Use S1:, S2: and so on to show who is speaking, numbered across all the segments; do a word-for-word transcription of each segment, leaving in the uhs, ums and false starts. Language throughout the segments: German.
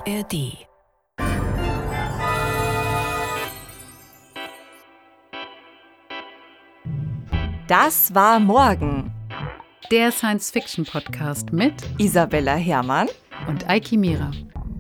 S1: R D.
S2: Das war morgen.
S3: Der Science-Fiction-Podcast mit
S2: Isabella Herrmann
S3: und Eiki Mira.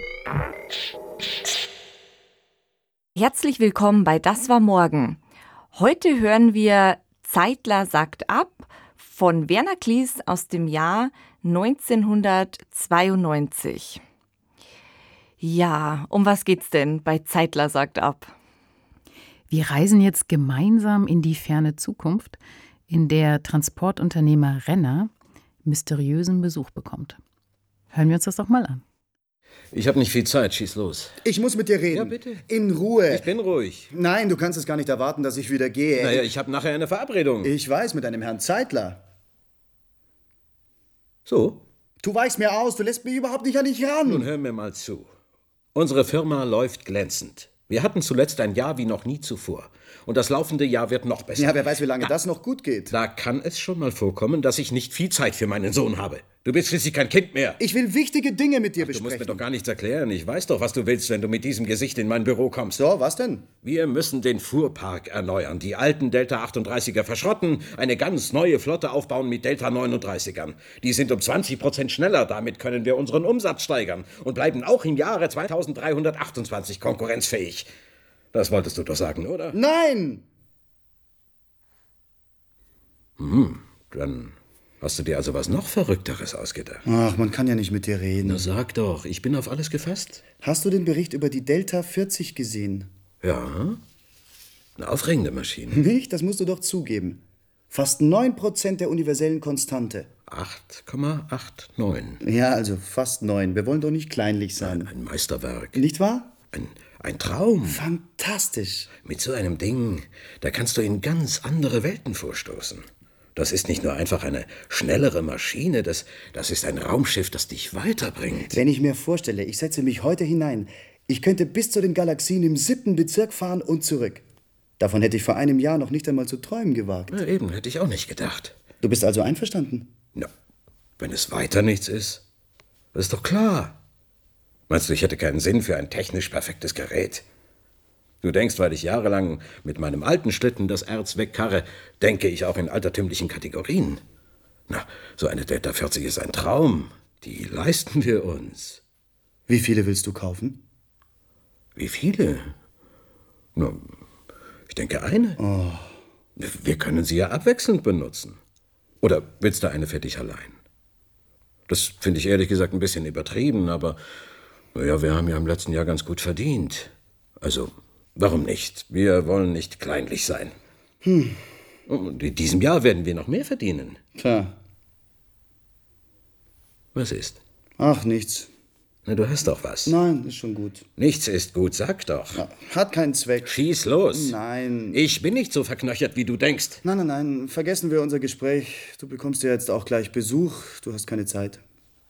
S2: Herzlich willkommen bei Das war morgen. Heute hören wir Zeitler sagt ab von Werner Klis aus dem Jahr neunzehnhundertzweiundneunzig. Ja, um was geht's denn bei Zeitler sagt ab?
S3: Wir reisen jetzt gemeinsam in die ferne Zukunft, in der Transportunternehmer Renner mysteriösen Besuch bekommt. Hören wir uns das doch mal an.
S4: Ich habe nicht viel Zeit, schieß los.
S5: Ich muss mit dir reden.
S4: Ja, bitte.
S5: In Ruhe.
S4: Ich bin ruhig.
S5: Nein, du kannst es gar nicht erwarten, dass ich wieder gehe.
S4: Naja, ich habe nachher eine Verabredung.
S5: Ich weiß, mit einem Herrn Zeitler.
S4: So?
S5: Du weichst mir aus, du lässt mich überhaupt nicht an dich ran.
S4: Nun hör mir mal zu. Unsere Firma läuft glänzend. Wir hatten zuletzt ein Jahr wie noch nie zuvor. Und das laufende Jahr wird noch besser.
S5: Ja, wer weiß, wie lange das noch gut geht.
S4: Da kann es schon mal vorkommen, dass ich nicht viel Zeit für meinen Sohn habe. Du bist schließlich kein Kind mehr.
S5: Ich will wichtige Dinge mit dir
S4: Ach, du
S5: besprechen.
S4: musst mir doch gar nichts erklären. Ich weiß doch, was du willst, wenn du mit diesem Gesicht in mein Büro kommst.
S5: So, was denn?
S4: Wir müssen den Fuhrpark erneuern, die alten Delta achtunddreißiger verschrotten, eine ganz neue Flotte aufbauen mit Delta neununddreißigern. Die sind um zwanzig Prozent schneller, damit können wir unseren Umsatz steigern und bleiben auch im Jahre zweitausenddreihundertachtundzwanzig konkurrenzfähig. Das wolltest du doch sagen, oder?
S5: Nein!
S4: Hm, dann hast du dir also was noch Verrückteres ausgedacht.
S5: Ach, man kann ja nicht mit dir reden.
S4: Na sag doch, ich bin auf alles gefasst.
S5: Hast du den Bericht über die Delta vierzig gesehen?
S4: Ja, eine aufregende Maschine.
S5: Nicht? Das musst du doch zugeben. Fast neun Prozent der universellen Konstante.
S4: acht Komma neunundachtzig.
S5: Ja, also fast neun. Wir wollen doch nicht kleinlich sein.
S4: Ein Meisterwerk.
S5: Nicht wahr?
S4: Ein, ein Traum.
S5: Fantastisch.
S4: Mit so einem Ding, da kannst du in ganz andere Welten vorstoßen. Das ist nicht nur einfach eine schnellere Maschine, das, das ist ein Raumschiff, das dich weiterbringt.
S5: Wenn ich mir vorstelle, ich setze mich heute hinein, ich könnte bis zu den Galaxien im siebten Bezirk fahren und zurück. Davon hätte ich vor einem Jahr noch nicht einmal zu träumen gewagt.
S4: Na eben, hätte ich auch nicht gedacht.
S5: Du bist also einverstanden?
S4: Na, wenn es weiter nichts ist, das ist doch klar. Meinst du, ich hätte keinen Sinn für ein technisch perfektes Gerät? Du denkst, weil ich jahrelang mit meinem alten Schlitten das Erz wegkarre, denke ich auch in altertümlichen Kategorien. Na, so eine Delta vierzig ist ein Traum. Die leisten wir uns.
S5: Wie viele willst du kaufen?
S4: Wie viele? Na, ich denke eine.
S5: Oh.
S4: Wir können sie ja abwechselnd benutzen. Oder willst du eine für dich allein? Das finde ich ehrlich gesagt ein bisschen übertrieben, aber naja, wir haben ja im letzten Jahr ganz gut verdient. Also, warum nicht? Wir wollen nicht kleinlich sein.
S5: Hm.
S4: Und in diesem Jahr werden wir noch mehr verdienen.
S5: Tja.
S4: Was ist?
S5: Ach, nichts.
S4: Na, du hast doch was.
S5: Nein, ist schon gut.
S4: Nichts ist gut, sag doch.
S5: Ja, hat keinen Zweck.
S4: Schieß los.
S5: Nein.
S4: Ich bin nicht so verknöchert, wie du denkst.
S5: Nein, nein, nein. Vergessen wir unser Gespräch. Du bekommst ja jetzt auch gleich Besuch. Du hast keine Zeit.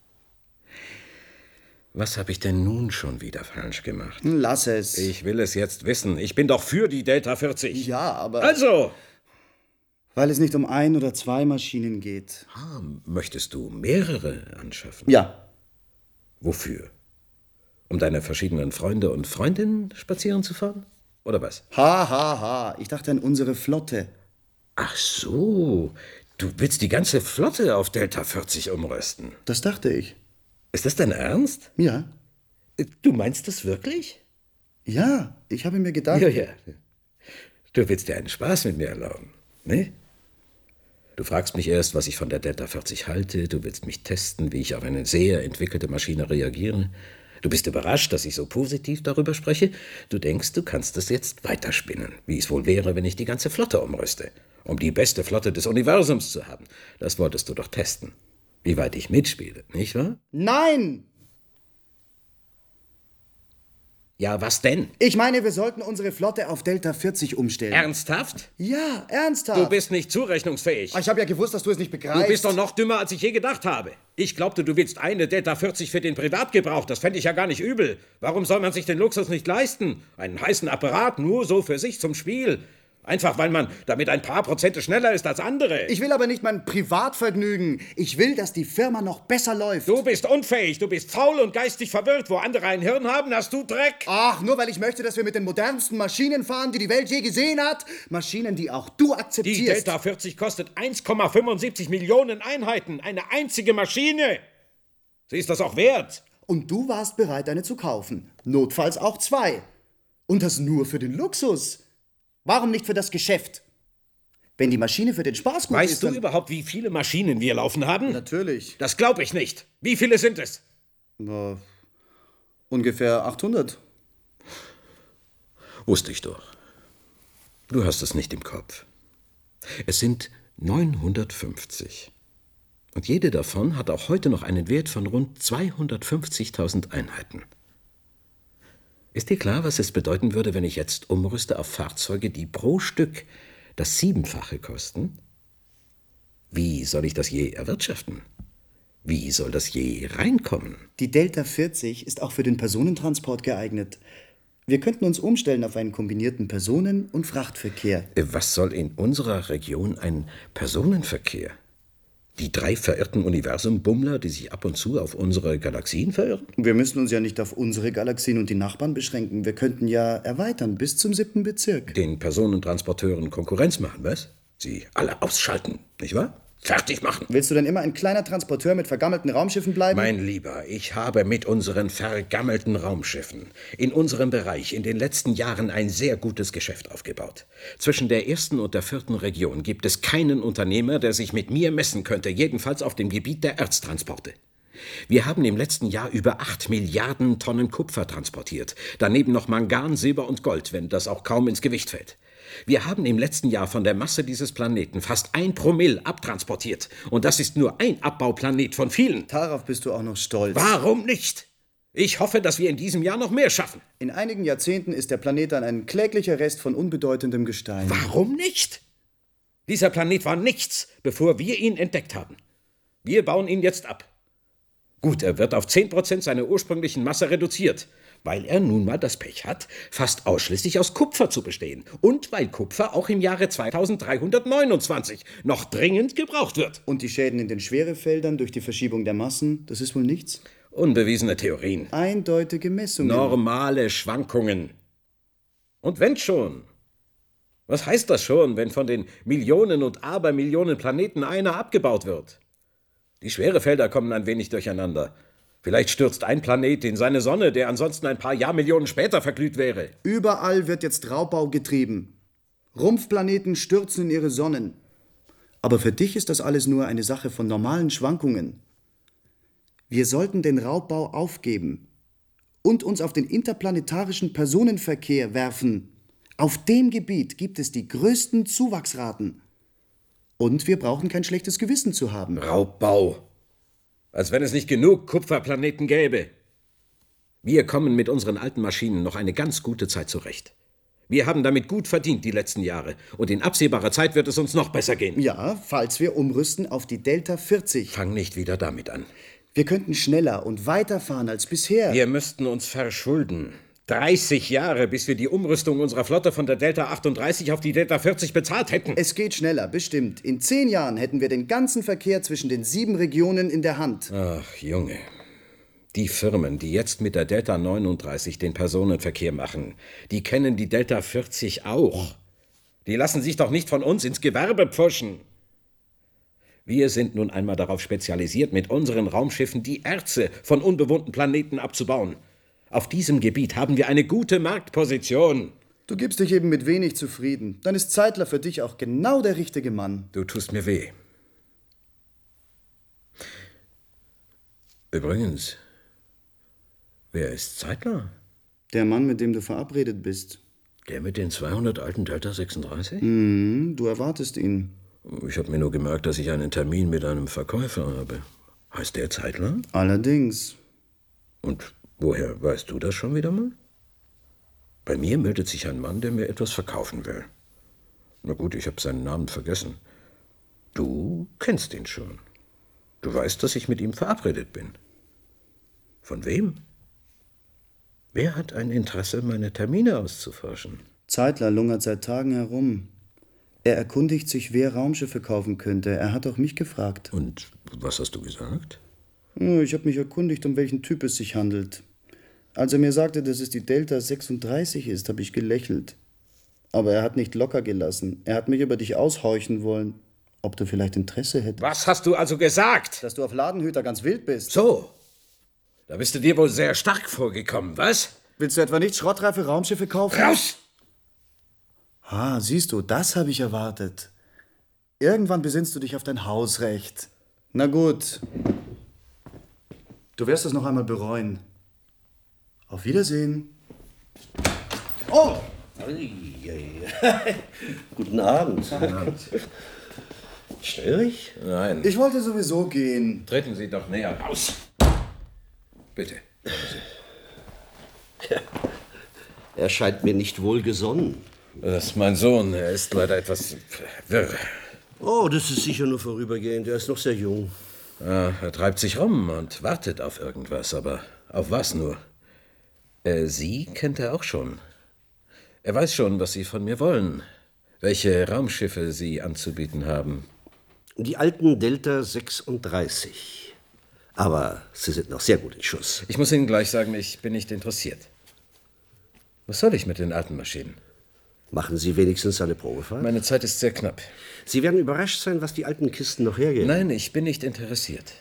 S4: Was habe ich denn nun schon wieder falsch gemacht?
S5: Lass es.
S4: Ich will es jetzt wissen. Ich bin doch für die Delta vierzig.
S5: Ja, aber...
S4: Also!
S5: Weil es nicht um ein oder zwei Maschinen geht.
S4: Ah, möchtest du mehrere anschaffen?
S5: Ja.
S4: Wofür? Um deine verschiedenen Freunde und Freundinnen spazieren zu fahren? Oder was?
S5: Ha, ha, ha. Ich dachte an unsere Flotte.
S4: Ach so. Du willst die ganze Flotte auf Delta vierzig umrüsten?
S5: Das dachte ich.
S4: Ist das dein Ernst?
S5: Ja.
S4: Du meinst das wirklich?
S5: Ja, ich habe mir gedacht...
S4: Ja, ja. Du willst dir einen Spaß mit mir erlauben, ne? Du fragst mich erst, was ich von der Delta vierzig halte. Du willst mich testen, wie ich auf eine sehr entwickelte Maschine reagiere. Du bist überrascht, dass ich so positiv darüber spreche. Du denkst, du kannst es jetzt weiterspinnen, wie es wohl wäre, wenn ich die ganze Flotte umrüste, um die beste Flotte des Universums zu haben. Das wolltest du doch testen. Wie weit ich mitspiele, nicht wahr?
S5: Nein!
S4: Ja, was denn?
S5: Ich meine, wir sollten unsere Flotte auf Delta vierzig umstellen.
S4: Ernsthaft?
S5: Ja, ernsthaft.
S4: Du bist nicht zurechnungsfähig.
S5: Ich habe ja gewusst, dass du es nicht begreifst.
S4: Du bist doch noch dümmer, als ich je gedacht habe. Ich glaubte, du willst eine Delta vierzig für den Privatgebrauch. Das fände ich ja gar nicht übel. Warum soll man sich den Luxus nicht leisten? Einen heißen Apparat nur so für sich zum Spiel. Einfach, weil man damit ein paar Prozente schneller ist als andere.
S5: Ich will aber nicht mein Privatvergnügen. Ich will, dass die Firma noch besser läuft.
S4: Du bist unfähig, du bist faul und geistig verwirrt. Wo andere ein Hirn haben, hast du Dreck.
S5: Ach, nur weil ich möchte, dass wir mit den modernsten Maschinen fahren, die die Welt je gesehen hat. Maschinen, die auch du akzeptierst.
S4: Die Delta vierzig kostet eins Komma fünfundsiebzig Millionen Einheiten. Eine einzige Maschine. Sie ist das auch wert.
S5: Und du warst bereit, eine zu kaufen. Notfalls auch zwei. Und das nur für den Luxus. Warum nicht für das Geschäft? Wenn die Maschine für den Spaß gut
S4: weißt
S5: ist,
S4: du
S5: dann...
S4: überhaupt, wie viele Maschinen wir laufen haben?
S5: Natürlich.
S4: Das glaube ich nicht. Wie viele sind es?
S5: Ja, ungefähr achthundert.
S4: Wusste ich doch. Du hast es nicht im Kopf. Es sind neunhundertfünfzig. Und jede davon hat auch heute noch einen Wert von rund zweihundertfünfzigtausend Einheiten. Ist dir klar, was es bedeuten würde, wenn ich jetzt umrüste auf Fahrzeuge, die pro Stück das Siebenfache kosten? Wie soll ich das je erwirtschaften? Wie soll das je reinkommen?
S5: Die Delta vierzig ist auch für den Personentransport geeignet. Wir könnten uns umstellen auf einen kombinierten Personen- und Frachtverkehr.
S4: Was soll in unserer Region ein Personenverkehr? Die drei verirrten Universumbummler, die sich ab und zu auf unsere Galaxien verirren?
S5: Wir müssen uns ja nicht auf unsere Galaxien und die Nachbarn beschränken. Wir könnten ja erweitern bis zum siebten Bezirk.
S4: Den Personentransporteuren Konkurrenz machen, was? Sie alle ausschalten, nicht wahr? Fertig machen.
S5: Willst du denn immer ein kleiner Transporteur mit vergammelten Raumschiffen bleiben?
S4: Mein Lieber, ich habe mit unseren vergammelten Raumschiffen in unserem Bereich in den letzten Jahren ein sehr gutes Geschäft aufgebaut. Zwischen der ersten und der vierten Region gibt es keinen Unternehmer, der sich mit mir messen könnte, jedenfalls auf dem Gebiet der Erztransporte. Wir haben im letzten Jahr über acht Milliarden Tonnen Kupfer transportiert, daneben noch Mangan, Silber und Gold, wenn das auch kaum ins Gewicht fällt. Wir haben im letzten Jahr von der Masse dieses Planeten fast ein Promille abtransportiert. Und das ist nur ein Abbauplanet von vielen.
S5: Darauf bist du auch noch stolz.
S4: Warum nicht? Ich hoffe, dass wir in diesem Jahr noch mehr schaffen.
S5: In einigen Jahrzehnten ist der Planet dann ein kläglicher Rest von unbedeutendem Gestein.
S4: Warum nicht? Dieser Planet war nichts, bevor wir ihn entdeckt haben. Wir bauen ihn jetzt ab. Gut, er wird auf zehn Prozent seiner ursprünglichen Masse reduziert, weil er nun mal das Pech hat, fast ausschließlich aus Kupfer zu bestehen. Und weil Kupfer auch im Jahre zweitausenddreihundertneunundzwanzig noch dringend gebraucht wird.
S5: Und die Schäden in den Schwerefeldern durch die Verschiebung der Massen, das ist wohl nichts?
S4: Unbewiesene Theorien.
S5: Eindeutige Messungen.
S4: Normale Schwankungen. Und wenn schon. Was heißt das schon, wenn von den Millionen und Abermillionen Planeten einer abgebaut wird? Die Schwerefelder kommen ein wenig durcheinander. Vielleicht stürzt ein Planet in seine Sonne, der ansonsten ein paar Jahrmillionen später verglüht wäre.
S5: Überall wird jetzt Raubbau getrieben. Rumpfplaneten stürzen in ihre Sonnen. Aber für dich ist das alles nur eine Sache von normalen Schwankungen. Wir sollten den Raubbau aufgeben und uns auf den interplanetarischen Personenverkehr werfen. Auf dem Gebiet gibt es die größten Zuwachsraten. Und wir brauchen kein schlechtes Gewissen zu haben.
S4: Raubbau. Als wenn es nicht genug Kupferplaneten gäbe. Wir kommen mit unseren alten Maschinen noch eine ganz gute Zeit zurecht. Wir haben damit gut verdient die letzten Jahre. Und in absehbarer Zeit wird es uns noch besser gehen.
S5: Ja, falls wir umrüsten auf die Delta vierzig.
S4: Fang nicht wieder damit an.
S5: Wir könnten schneller und weiterfahren als bisher.
S4: Wir müssten uns verschulden. dreißig Jahre, bis wir die Umrüstung unserer Flotte von der Delta achtunddreißig auf die Delta vierzig bezahlt hätten.
S5: Es geht schneller, bestimmt. In zehn Jahren hätten wir den ganzen Verkehr zwischen den sieben Regionen in der Hand.
S4: Ach, Junge. Die Firmen, die jetzt mit der Delta neununddreißig den Personenverkehr machen, die kennen die Delta vierzig auch. Die lassen sich doch nicht von uns ins Gewerbe pfuschen. Wir sind nun einmal darauf spezialisiert, mit unseren Raumschiffen die Erze von unbewohnten Planeten abzubauen. Auf diesem Gebiet haben wir eine gute Marktposition.
S5: Du gibst dich eben mit wenig zufrieden. Dann ist Zeitler für dich auch genau der richtige Mann.
S4: Du tust mir weh. Übrigens, wer ist Zeitler?
S5: Der Mann, mit dem du verabredet bist.
S4: Der mit den zweihundert alten Delta sechsunddreißig?
S5: Mhm, du erwartest ihn.
S4: Ich habe mir nur gemerkt, dass ich einen Termin mit einem Verkäufer habe. Heißt der Zeitler?
S5: Allerdings.
S4: Und woher weißt du das schon wieder mal? Bei mir meldet sich ein Mann, der mir etwas verkaufen will. Na gut, ich habe seinen Namen vergessen. Du kennst ihn schon. Du weißt, dass ich mit ihm verabredet bin. Von wem? Wer hat ein Interesse, meine Termine auszuforschen?
S5: Zeitler lungert seit Tagen herum. Er erkundigt sich, wer Raumschiffe kaufen könnte. Er hat auch mich gefragt.
S4: Und was hast du gesagt?
S5: Ich habe mich erkundigt, um welchen Typ es sich handelt. Als er mir sagte, dass es die Delta sechsunddreißig ist, habe ich gelächelt. Aber er hat nicht locker gelassen. Er hat mich über dich aushorchen wollen, ob du vielleicht Interesse hättest.
S4: Was hast du also gesagt?
S5: Dass du auf Ladenhüter ganz wild bist.
S4: So, da bist du dir wohl sehr stark vorgekommen, was?
S5: Willst du etwa nicht schrottreife Raumschiffe kaufen?
S4: Raus!
S5: Ah, siehst du, das habe ich erwartet. Irgendwann besinnst du dich auf dein Hausrecht. Na gut. Du wirst es noch einmal bereuen. Auf Wiedersehen. Oh!
S1: Guten Abend. Störe ich?
S4: Nein.
S5: Ich wollte sowieso gehen.
S4: Treten Sie doch näher raus. Bitte.
S1: Ja. Er scheint mir nicht wohlgesonnen.
S4: Das ist mein Sohn. Er ist leider etwas wirr.
S1: Oh, das ist sicher nur vorübergehend. Er ist noch sehr jung.
S4: Ja, er treibt sich rum und wartet auf irgendwas. Aber auf was nur? Äh, Sie kennt er auch schon. Er weiß schon, was Sie von mir wollen. Welche Raumschiffe Sie anzubieten haben.
S1: Die alten Delta sechsunddreißig. Aber Sie sind noch sehr gut in Schuss.
S4: Ich muss Ihnen gleich sagen, ich bin nicht interessiert. Was soll ich mit den alten Maschinen?
S1: Machen Sie wenigstens eine Probefahrt?
S4: Meine Zeit ist sehr knapp.
S1: Sie werden überrascht sein, was die alten Kisten noch hergeben.
S4: Nein, ich bin nicht interessiert.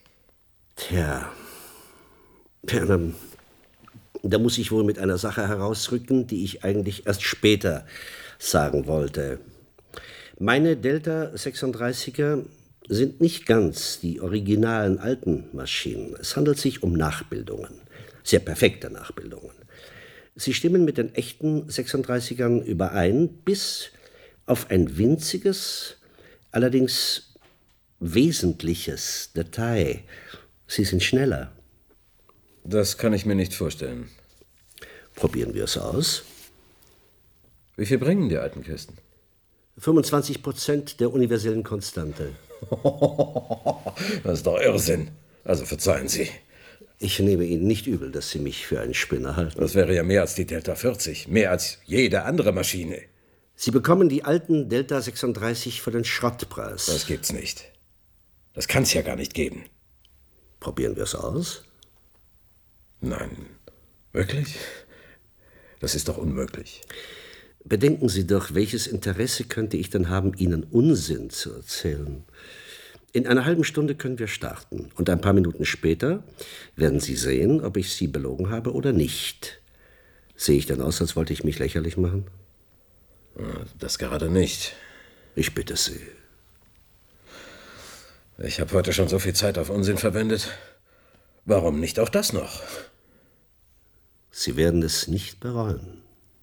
S1: Tja. Ja, dann, da muss ich wohl mit einer Sache herausrücken, die ich eigentlich erst später sagen wollte. Meine Delta sechsunddreißiger sind nicht ganz die originalen alten Maschinen. Es handelt sich um Nachbildungen. Sehr perfekte Nachbildungen. Sie stimmen mit den echten sechsunddreißigern überein, bis auf ein winziges, allerdings wesentliches Detail. Sie sind schneller.
S4: Das kann ich mir nicht vorstellen.
S1: Probieren wir es aus.
S4: Wie viel bringen die alten Kisten?
S1: fünfundzwanzig Prozent der universellen Konstante.
S4: Das ist doch Irrsinn. Also verzeihen Sie.
S1: Ich nehme Ihnen nicht übel, dass Sie mich für einen Spinner halten.
S4: Das wäre ja mehr als die Delta vierzig. Mehr als jede andere Maschine.
S1: Sie bekommen die alten Delta sechsunddreißig für den Schrottpreis.
S4: Das gibt's nicht. Das kann's ja gar nicht geben.
S1: Probieren wir es aus?
S4: Nein. Wirklich? Das ist doch unmöglich.
S1: Bedenken Sie doch, welches Interesse könnte ich denn haben, Ihnen Unsinn zu erzählen? In einer halben Stunde können wir starten. Und ein paar Minuten später werden Sie sehen, ob ich Sie belogen habe oder nicht. Sehe ich denn aus, als wollte ich mich lächerlich machen?
S4: Das gerade nicht.
S1: Ich bitte Sie.
S4: Ich habe heute schon so viel Zeit auf Unsinn verwendet. Warum nicht auch das noch?
S1: Sie werden es nicht bereuen.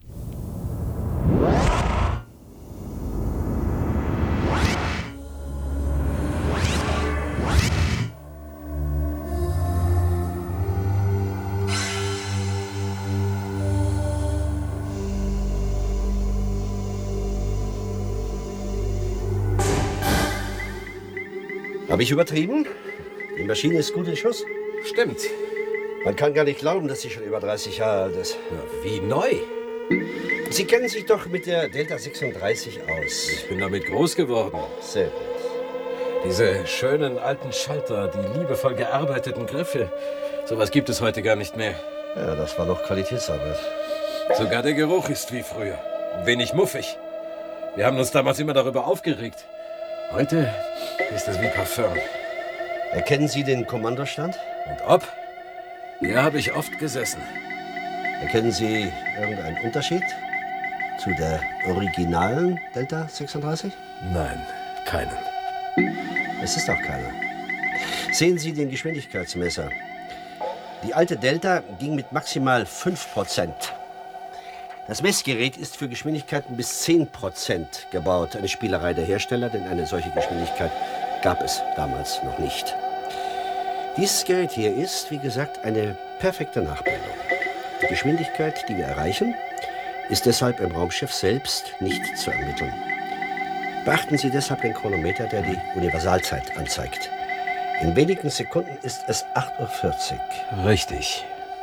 S1: Habe ich übertrieben? Die Maschine ist gut in Schuss.
S4: Stimmt.
S1: Man kann gar nicht glauben, dass sie schon über dreißig Jahre alt ist.
S4: Ja, wie neu.
S1: Sie kennen sich doch mit der Delta sechsunddreißig aus.
S4: Ich bin damit groß geworden.
S1: Sehr gut.
S4: Diese schönen alten Schalter, die liebevoll gearbeiteten Griffe. Sowas gibt es heute gar nicht mehr.
S1: Ja, das war noch Qualitätsarbeit.
S4: Sogar der Geruch ist wie früher. Wenig muffig. Wir haben uns damals immer darüber aufgeregt. Heute ist es wie Parfum.
S1: Erkennen Sie den Kommandostand?
S4: Und ob? Hier habe ich oft gesessen.
S1: Erkennen Sie irgendeinen Unterschied zu der originalen Delta sechsunddreißig?
S4: Nein, keinen.
S1: Es ist auch keiner. Sehen Sie den Geschwindigkeitsmesser. Die alte Delta ging mit maximal fünf Prozent. Das Messgerät ist für Geschwindigkeiten bis zehn Prozent gebaut. Eine Spielerei der Hersteller, denn eine solche Geschwindigkeit gab es damals noch nicht. Dieses Gerät hier ist, wie gesagt, eine perfekte Nachbildung. Die Geschwindigkeit, die wir erreichen, ist deshalb im Raumschiff selbst nicht zu ermitteln. Beachten Sie deshalb den Chronometer, der die Universalzeit anzeigt. In wenigen Sekunden ist es acht Uhr vierzig.
S4: Richtig.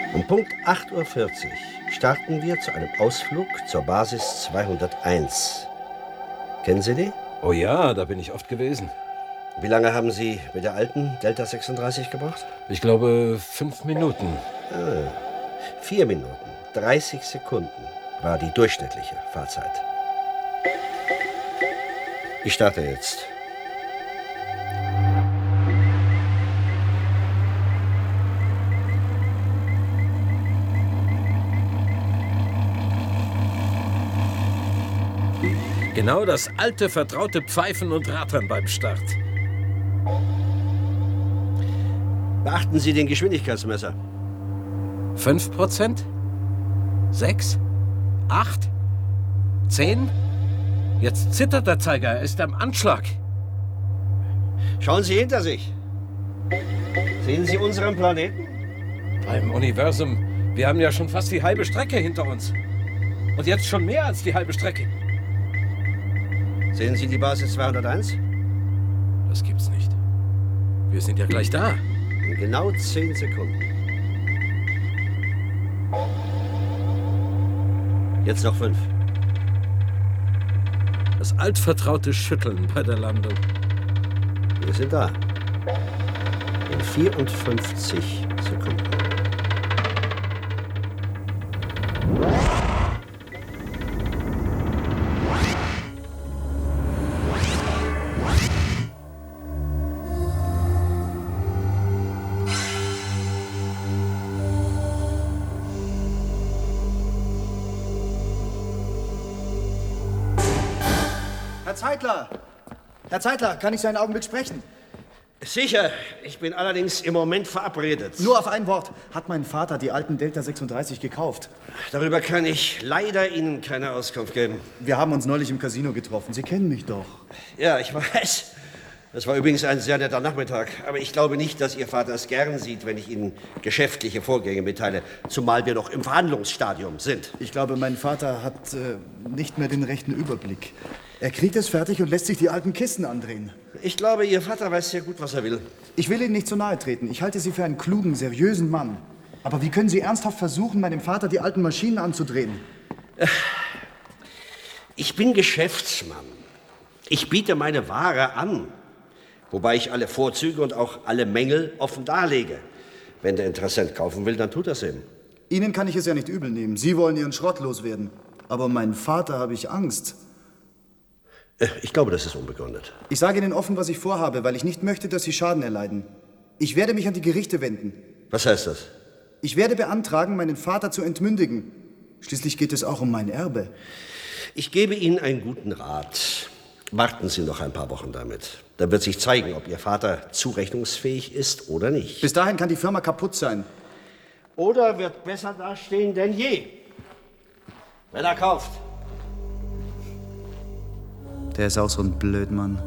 S1: Um Punkt acht Uhr vierzig starten wir zu einem Ausflug zur Basis zweihunderteins. Kennen Sie die?
S4: Oh ja, da bin ich oft gewesen.
S1: Wie lange haben Sie mit der alten Delta sechsunddreißig gebraucht?
S4: Ich glaube, fünf Minuten.
S1: Ah, vier Minuten, dreißig Sekunden war die durchschnittliche Fahrzeit. Ich starte jetzt.
S4: Genau das alte, vertraute Pfeifen und Rattern beim Start.
S1: Beachten Sie den Geschwindigkeitsmesser.
S4: Fünf Prozent? Sechs? Acht? Zehn? Jetzt zittert der Zeiger, er ist am Anschlag.
S1: Schauen Sie hinter sich. Sehen Sie unseren Planeten?
S4: Beim Universum, wir haben ja schon fast die halbe Strecke hinter uns. Und jetzt schon mehr als die halbe Strecke.
S1: Sehen Sie die Basis zweihunderteins?
S4: Das gibt's nicht. Wir sind ja gleich da.
S1: In genau zehn Sekunden. Jetzt noch fünf.
S4: Das altvertraute Schütteln bei der Landung.
S1: Wir sind da. In vierundfünfzig Sekunden.
S5: Herr Zeitler! Herr Zeitler, kann ich Sie einen Augenblick sprechen?
S1: Sicher. Ich bin allerdings im Moment verabredet.
S5: Nur auf ein Wort. Hat mein Vater die alten Delta sechsunddreißig gekauft?
S1: Darüber kann ich leider Ihnen keine Auskunft geben.
S5: Wir haben uns neulich im Casino getroffen. Sie kennen mich doch.
S1: Ja, ich weiß. Das war übrigens ein sehr netter Nachmittag. Aber ich glaube nicht, dass Ihr Vater es gern sieht, wenn ich Ihnen geschäftliche Vorgänge mitteile. Zumal wir noch im Verhandlungsstadium sind.
S5: Ich glaube, mein Vater hat äh, nicht mehr den rechten Überblick. Er kriegt es fertig und lässt sich die alten Kisten andrehen.
S1: Ich glaube, Ihr Vater weiß sehr gut, was er will.
S5: Ich will Ihnen nicht zu nahe treten. Ich halte Sie für einen klugen, seriösen Mann. Aber wie können Sie ernsthaft versuchen, meinem Vater die alten Maschinen anzudrehen?
S1: Ich bin Geschäftsmann. Ich biete meine Ware an. Wobei ich alle Vorzüge und auch alle Mängel offen darlege. Wenn der Interessent kaufen will, dann tut das eben.
S5: Ihnen kann ich es ja nicht übel nehmen. Sie wollen Ihren Schrott loswerden. Aber um meinen Vater habe ich Angst.
S1: Ich glaube, das ist unbegründet.
S5: Ich sage Ihnen offen, was ich vorhabe, weil ich nicht möchte, dass Sie Schaden erleiden. Ich werde mich an die Gerichte wenden.
S1: Was heißt das?
S5: Ich werde beantragen, meinen Vater zu entmündigen. Schließlich geht es auch um mein Erbe.
S1: Ich gebe Ihnen einen guten Rat. Warten Sie noch ein paar Wochen damit. Dann wird sich zeigen, ob Ihr Vater zurechnungsfähig ist oder nicht.
S5: Bis dahin kann die Firma kaputt sein.
S1: Oder wird besser dastehen denn je. Wenn er kauft.
S5: Der ist auch so ein Blödmann.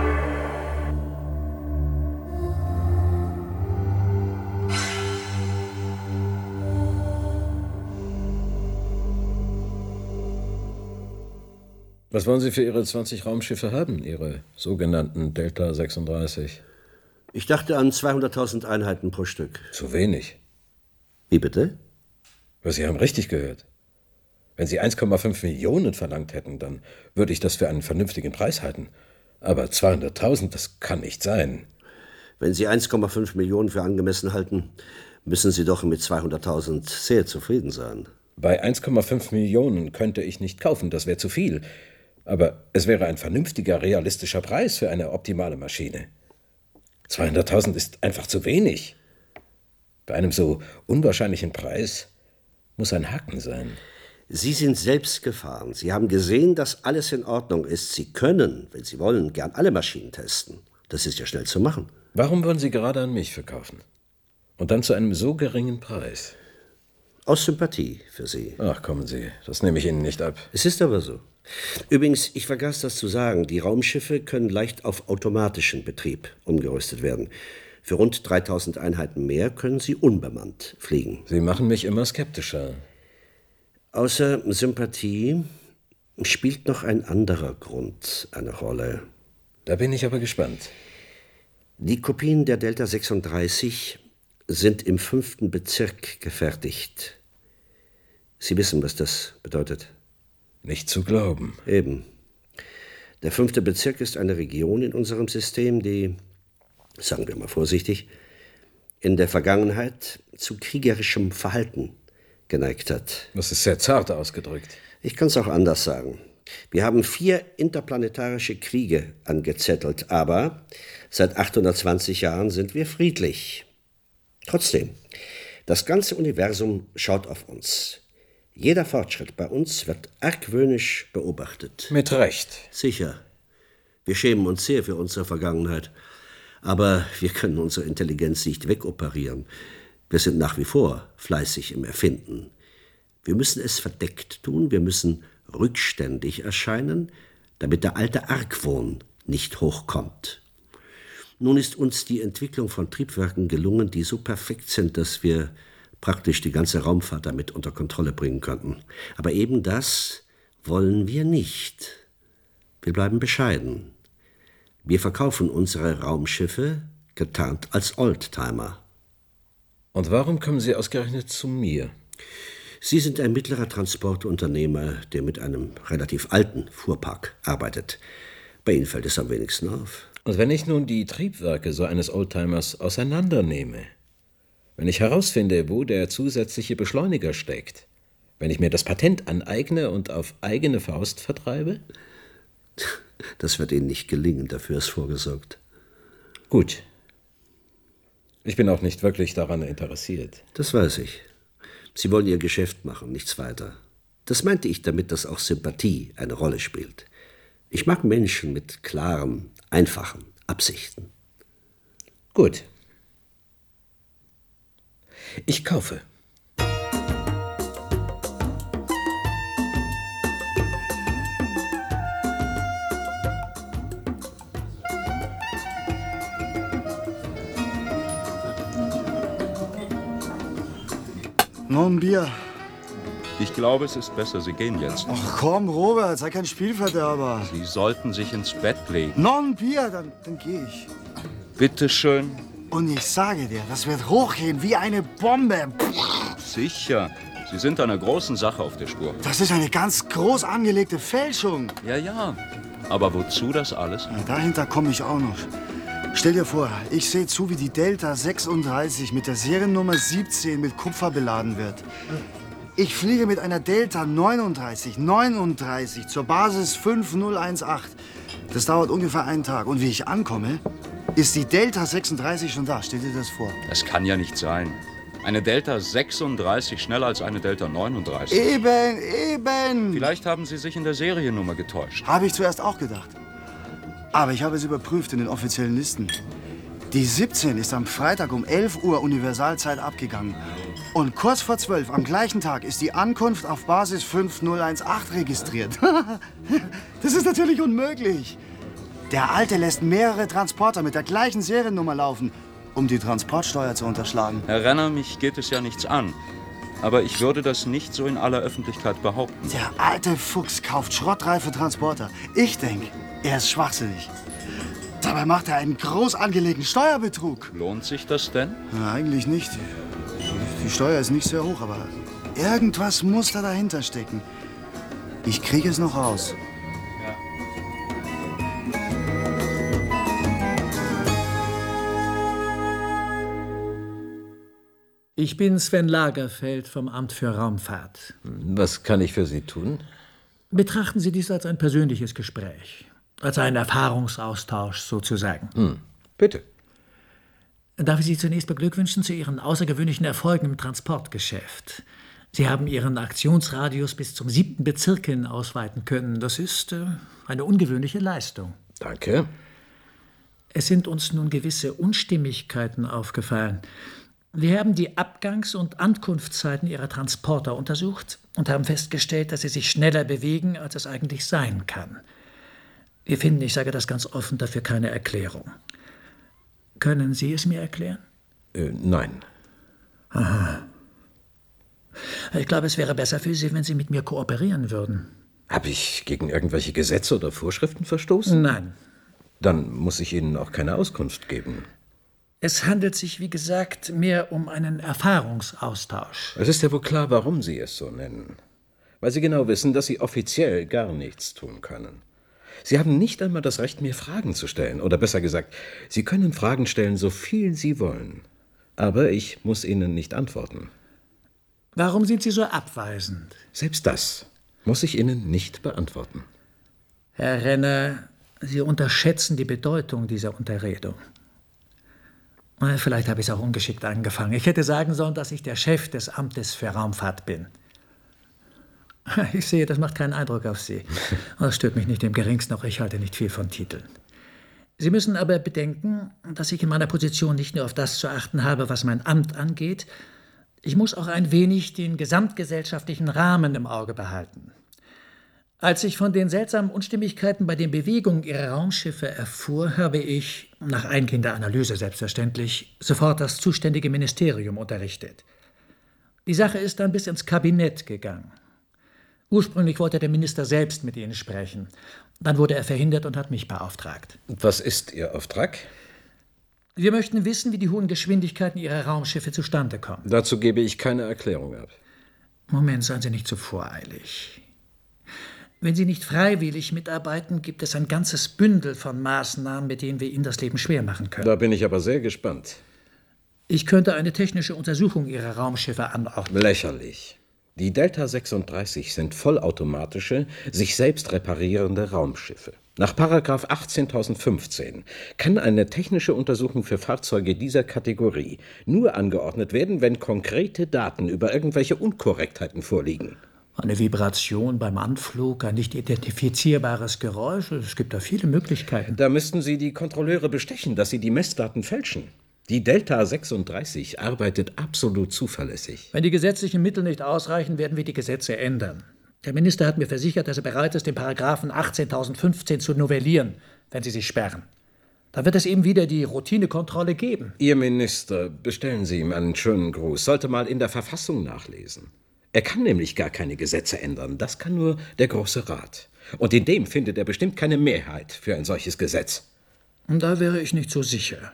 S4: Was wollen Sie für Ihre zwanzig Raumschiffe haben, Ihre sogenannten Delta sechsunddreißig?
S1: Ich dachte an zweihunderttausend Einheiten pro Stück.
S4: Zu wenig.
S1: Wie bitte?
S4: Aber Sie haben richtig gehört. Wenn Sie eins Komma fünf Millionen verlangt hätten, dann würde ich das für einen vernünftigen Preis halten. Aber zweihunderttausend, das kann nicht sein.
S1: Wenn Sie eins Komma fünf Millionen für angemessen halten, müssen Sie doch mit zweihunderttausend sehr zufrieden sein.
S4: Bei eins Komma fünf Millionen könnte ich nicht kaufen, das wäre zu viel. Aber es wäre ein vernünftiger, realistischer Preis für eine optimale Maschine. zweihunderttausend ist einfach zu wenig. Bei einem so unwahrscheinlichen Preis muss ein Haken sein.
S1: Sie sind selbst gefahren. Sie haben gesehen, dass alles in Ordnung ist. Sie können, wenn Sie wollen, gern alle Maschinen testen. Das ist ja schnell zu machen.
S4: Warum wollen Sie gerade an mich verkaufen? Und dann zu einem so geringen Preis?
S1: Aus Sympathie für Sie.
S4: Ach, kommen Sie, das nehme ich Ihnen nicht ab.
S1: Es ist aber so. Übrigens, ich vergaß das zu sagen, die Raumschiffe können leicht auf automatischen Betrieb umgerüstet werden. Für rund dreitausend Einheiten mehr können sie unbemannt fliegen.
S4: Sie machen mich immer skeptischer.
S1: Außer Sympathie spielt noch ein anderer Grund eine Rolle.
S4: Da bin ich aber gespannt.
S1: Die Kopien der Delta sechsunddreißig sind im fünften Bezirk gefertigt. Sie wissen, was das bedeutet.
S4: Nicht zu glauben.
S1: Eben. Der fünfte Bezirk ist eine Region in unserem System, die, sagen wir mal vorsichtig, in der Vergangenheit zu kriegerischem Verhalten geneigt hat.
S4: Das ist sehr zart ausgedrückt.
S1: Ich kann es auch anders sagen. Wir haben vier interplanetarische Kriege angezettelt, aber seit achthundertzwanzig Jahren sind wir friedlich. Trotzdem, das ganze Universum schaut auf uns. Jeder Fortschritt bei uns wird argwöhnisch beobachtet.
S4: Mit Recht.
S1: Sicher. Wir schämen uns sehr für unsere Vergangenheit. Aber wir können unsere Intelligenz nicht wegoperieren. Wir sind nach wie vor fleißig im Erfinden. Wir müssen es verdeckt tun, wir müssen rückständig erscheinen, damit der alte Argwohn nicht hochkommt. Nun ist uns die Entwicklung von Triebwerken gelungen, die so perfekt sind, dass wir praktisch die ganze Raumfahrt damit unter Kontrolle bringen könnten. Aber eben das wollen wir nicht. Wir bleiben bescheiden. Wir verkaufen unsere Raumschiffe getarnt als Oldtimer.
S4: Und warum kommen Sie ausgerechnet zu mir?
S1: Sie sind ein mittlerer Transportunternehmer, der mit einem relativ alten Fuhrpark arbeitet. Bei Ihnen fällt es am wenigsten auf.
S4: Und wenn ich nun die Triebwerke so eines Oldtimers auseinandernehme, wenn ich herausfinde, wo der zusätzliche Beschleuniger steckt, wenn ich mir das Patent aneigne und auf eigene Faust vertreibe?
S1: Das wird Ihnen nicht gelingen, dafür ist vorgesorgt.
S4: Gut. Ich bin auch nicht wirklich daran interessiert.
S1: Das weiß ich. Sie wollen Ihr Geschäft machen, nichts weiter. Das meinte ich damit, dass auch Sympathie eine Rolle spielt. Ich mag Menschen mit klaren, einfachen Absichten.
S4: Gut. Ich kaufe.
S5: Noch ein Bier.
S6: Ich glaube, es ist besser, Sie gehen jetzt.
S5: Ach komm, Robert, sei kein Spielverderber.
S6: Sie sollten sich ins Bett legen.
S5: Noch ein Bier, dann, dann gehe ich.
S6: Bitte schön.
S5: Und ich sage dir, das wird hochgehen wie eine Bombe.
S6: Sicher. Sie sind einer großen Sache auf der Spur.
S5: Das ist eine ganz groß angelegte Fälschung.
S6: Ja, ja. Aber wozu das alles?
S5: Na, dahinter komme ich auch noch. Stell dir vor, ich sehe zu, wie die Delta sechsunddreißig mit der Seriennummer siebzehn mit Kupfer beladen wird. Ich fliege mit einer Delta neununddreißig, neununddreißig zur Basis fünf null eins acht. Das dauert ungefähr einen Tag. Und wie ich ankomme, ist die Delta sechsunddreißig schon da. Stell dir das vor.
S6: Das kann ja nicht sein. Eine Delta sechsunddreißig schneller als eine Delta neununddreißig.
S5: Eben, eben.
S6: Vielleicht haben Sie sich in der Seriennummer getäuscht.
S5: Habe ich zuerst auch gedacht. Aber ich habe es überprüft in den offiziellen Listen. Die siebzehn ist am Freitag um elf Uhr Universalzeit abgegangen. Und kurz vor zwölf am gleichen Tag ist die Ankunft auf Basis fünf null eins acht registriert. Das ist natürlich unmöglich. Der Alte lässt mehrere Transporter mit der gleichen Seriennummer laufen, um die Transportsteuer zu unterschlagen.
S6: Herr Renner, mich geht es ja nichts an. Aber ich würde das nicht so in aller Öffentlichkeit behaupten.
S5: Der alte Fuchs kauft schrottreife Transporter. Ich denke, er ist schwachsinnig. Dabei macht er einen groß angelegten Steuerbetrug.
S6: Lohnt sich das denn?
S5: Na, eigentlich nicht. Die Steuer ist nicht sehr hoch, aber irgendwas muss da dahinter stecken. Ich kriege es noch raus.
S7: Ich bin Sven Lagerfeld vom Amt für Raumfahrt.
S4: Was kann ich für Sie tun?
S7: Betrachten Sie dies als ein persönliches Gespräch, als einen Erfahrungsaustausch sozusagen.
S4: Hm. Bitte.
S7: Darf ich Sie zunächst beglückwünschen zu Ihren außergewöhnlichen Erfolgen im Transportgeschäft. Sie haben Ihren Aktionsradius bis zum siebten Bezirk hin ausweiten können. Das ist äh, eine ungewöhnliche Leistung.
S4: Danke.
S7: Es sind uns nun gewisse Unstimmigkeiten aufgefallen. Wir haben die Abgangs- und Ankunftszeiten Ihrer Transporter untersucht und haben festgestellt, dass sie sich schneller bewegen, als es eigentlich sein kann. Wir finden, ich sage das ganz offen, dafür keine Erklärung. Können Sie es mir erklären?
S4: Äh, nein.
S7: Aha. Ich glaube, es wäre besser für Sie, wenn Sie mit mir kooperieren würden.
S4: Habe ich gegen irgendwelche Gesetze oder Vorschriften verstoßen?
S7: Nein.
S4: Dann muss ich Ihnen auch keine Auskunft geben.
S7: Es handelt sich, wie gesagt, mehr um einen Erfahrungsaustausch.
S4: Es ist ja wohl klar, warum Sie es so nennen. Weil Sie genau wissen, dass Sie offiziell gar nichts tun können. Sie haben nicht einmal das Recht, mir Fragen zu stellen. Oder besser gesagt, Sie können Fragen stellen, so viel Sie wollen. Aber ich muss Ihnen nicht antworten.
S7: Warum sind Sie so abweisend?
S4: Selbst das muss ich Ihnen nicht beantworten.
S7: Herr Renner, Sie unterschätzen die Bedeutung dieser Unterredung. Vielleicht habe ich es auch ungeschickt angefangen. Ich hätte sagen sollen, dass ich der Chef des Amtes für Raumfahrt bin. Ich sehe, das macht keinen Eindruck auf Sie. Das stört mich nicht im Geringsten, auch ich halte nicht viel von Titeln. Sie müssen aber bedenken, dass ich in meiner Position nicht nur auf das zu achten habe, was mein Amt angeht. Ich muss auch ein wenig den gesamtgesellschaftlichen Rahmen im Auge behalten. Als ich von den seltsamen Unstimmigkeiten bei den Bewegungen Ihrer Raumschiffe erfuhr, habe ich, nach eingehender Analyse selbstverständlich, sofort das zuständige Ministerium unterrichtet. Die Sache ist dann bis ins Kabinett gegangen. Ursprünglich wollte der Minister selbst mit Ihnen sprechen. Dann wurde er verhindert und hat mich beauftragt.
S4: Was ist Ihr Auftrag?
S7: Wir möchten wissen, wie die hohen Geschwindigkeiten Ihrer Raumschiffe zustande kommen.
S4: Dazu gebe ich keine Erklärung ab.
S7: Moment, seien Sie nicht zu voreilig. Wenn Sie nicht freiwillig mitarbeiten, gibt es ein ganzes Bündel von Maßnahmen, mit denen wir Ihnen das Leben schwer machen können.
S4: Da bin ich aber sehr gespannt.
S7: Ich könnte eine technische Untersuchung Ihrer Raumschiffe anordnen.
S4: Lächerlich. Die Delta sechsunddreißig sind vollautomatische, sich selbst reparierende Raumschiffe. Nach Paragraph achtzehntausendfünfzehn kann eine technische Untersuchung für Fahrzeuge dieser Kategorie nur angeordnet werden, wenn konkrete Daten über irgendwelche Unkorrektheiten vorliegen.
S7: Eine Vibration beim Anflug, ein nicht identifizierbares Geräusch, es gibt da viele Möglichkeiten.
S4: Da müssten Sie die Kontrolleure bestechen, dass sie die Messdaten fälschen. Die Delta sechsunddreißig arbeitet absolut zuverlässig.
S7: Wenn die gesetzlichen Mittel nicht ausreichen, werden wir die Gesetze ändern. Der Minister hat mir versichert, dass er bereit ist, den Paragraphen achtzehntausendfünfzehn zu novellieren, wenn Sie sich sperren. Dann wird es eben wieder die Routinekontrolle geben.
S4: Ihr Minister, bestellen Sie ihm einen schönen Gruß, sollte mal in der Verfassung nachlesen. Er kann nämlich gar keine Gesetze ändern, das kann nur der Große Rat. Und in dem findet er bestimmt keine Mehrheit für ein solches Gesetz.
S7: Und da wäre ich nicht so sicher.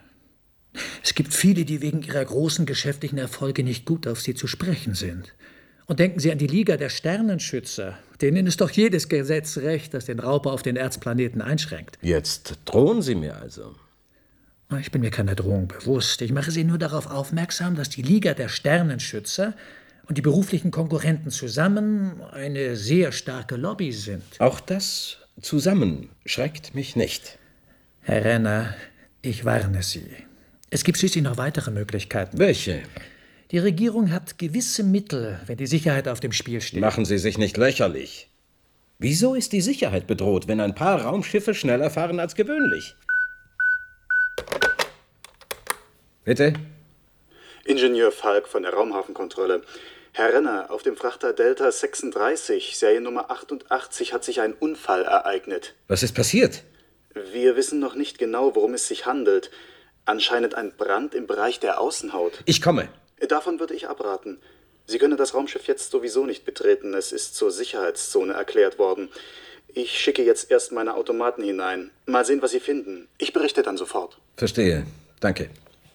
S7: Es gibt viele, die wegen ihrer großen geschäftlichen Erfolge nicht gut auf Sie zu sprechen sind. Und denken Sie an die Liga der Sternenschützer. Denen ist doch jedes Gesetz recht, das den Raubbau auf den Erzplaneten einschränkt.
S4: Jetzt drohen Sie mir also.
S7: Ich bin mir keiner Drohung bewusst. Ich mache Sie nur darauf aufmerksam, dass die Liga der Sternenschützer und die beruflichen Konkurrenten zusammen eine sehr starke Lobby sind.
S4: Auch das zusammen schreckt mich nicht.
S7: Herr Renner, ich warne Sie. Es gibt schließlich noch weitere Möglichkeiten.
S4: Welche?
S7: Die Regierung hat gewisse Mittel, wenn die Sicherheit auf dem Spiel steht.
S4: Machen Sie sich nicht lächerlich. Wieso ist die Sicherheit bedroht, wenn ein paar Raumschiffe schneller fahren als gewöhnlich? Bitte?
S5: Ingenieur Falk von der Raumhafenkontrolle. Herr Renner, auf dem Frachter Delta sechsunddreißig, Seriennummer achtundachtzig, hat sich ein Unfall ereignet.
S4: Was ist passiert?
S5: Wir wissen noch nicht genau, worum es sich handelt. Anscheinend ein Brand im Bereich der Außenhaut.
S4: Ich komme.
S5: Davon würde ich abraten. Sie können das Raumschiff jetzt sowieso nicht betreten. Es ist zur Sicherheitszone erklärt worden. Ich schicke jetzt erst meine Automaten hinein. Mal sehen, was Sie finden. Ich berichte dann sofort.
S4: Verstehe. Danke.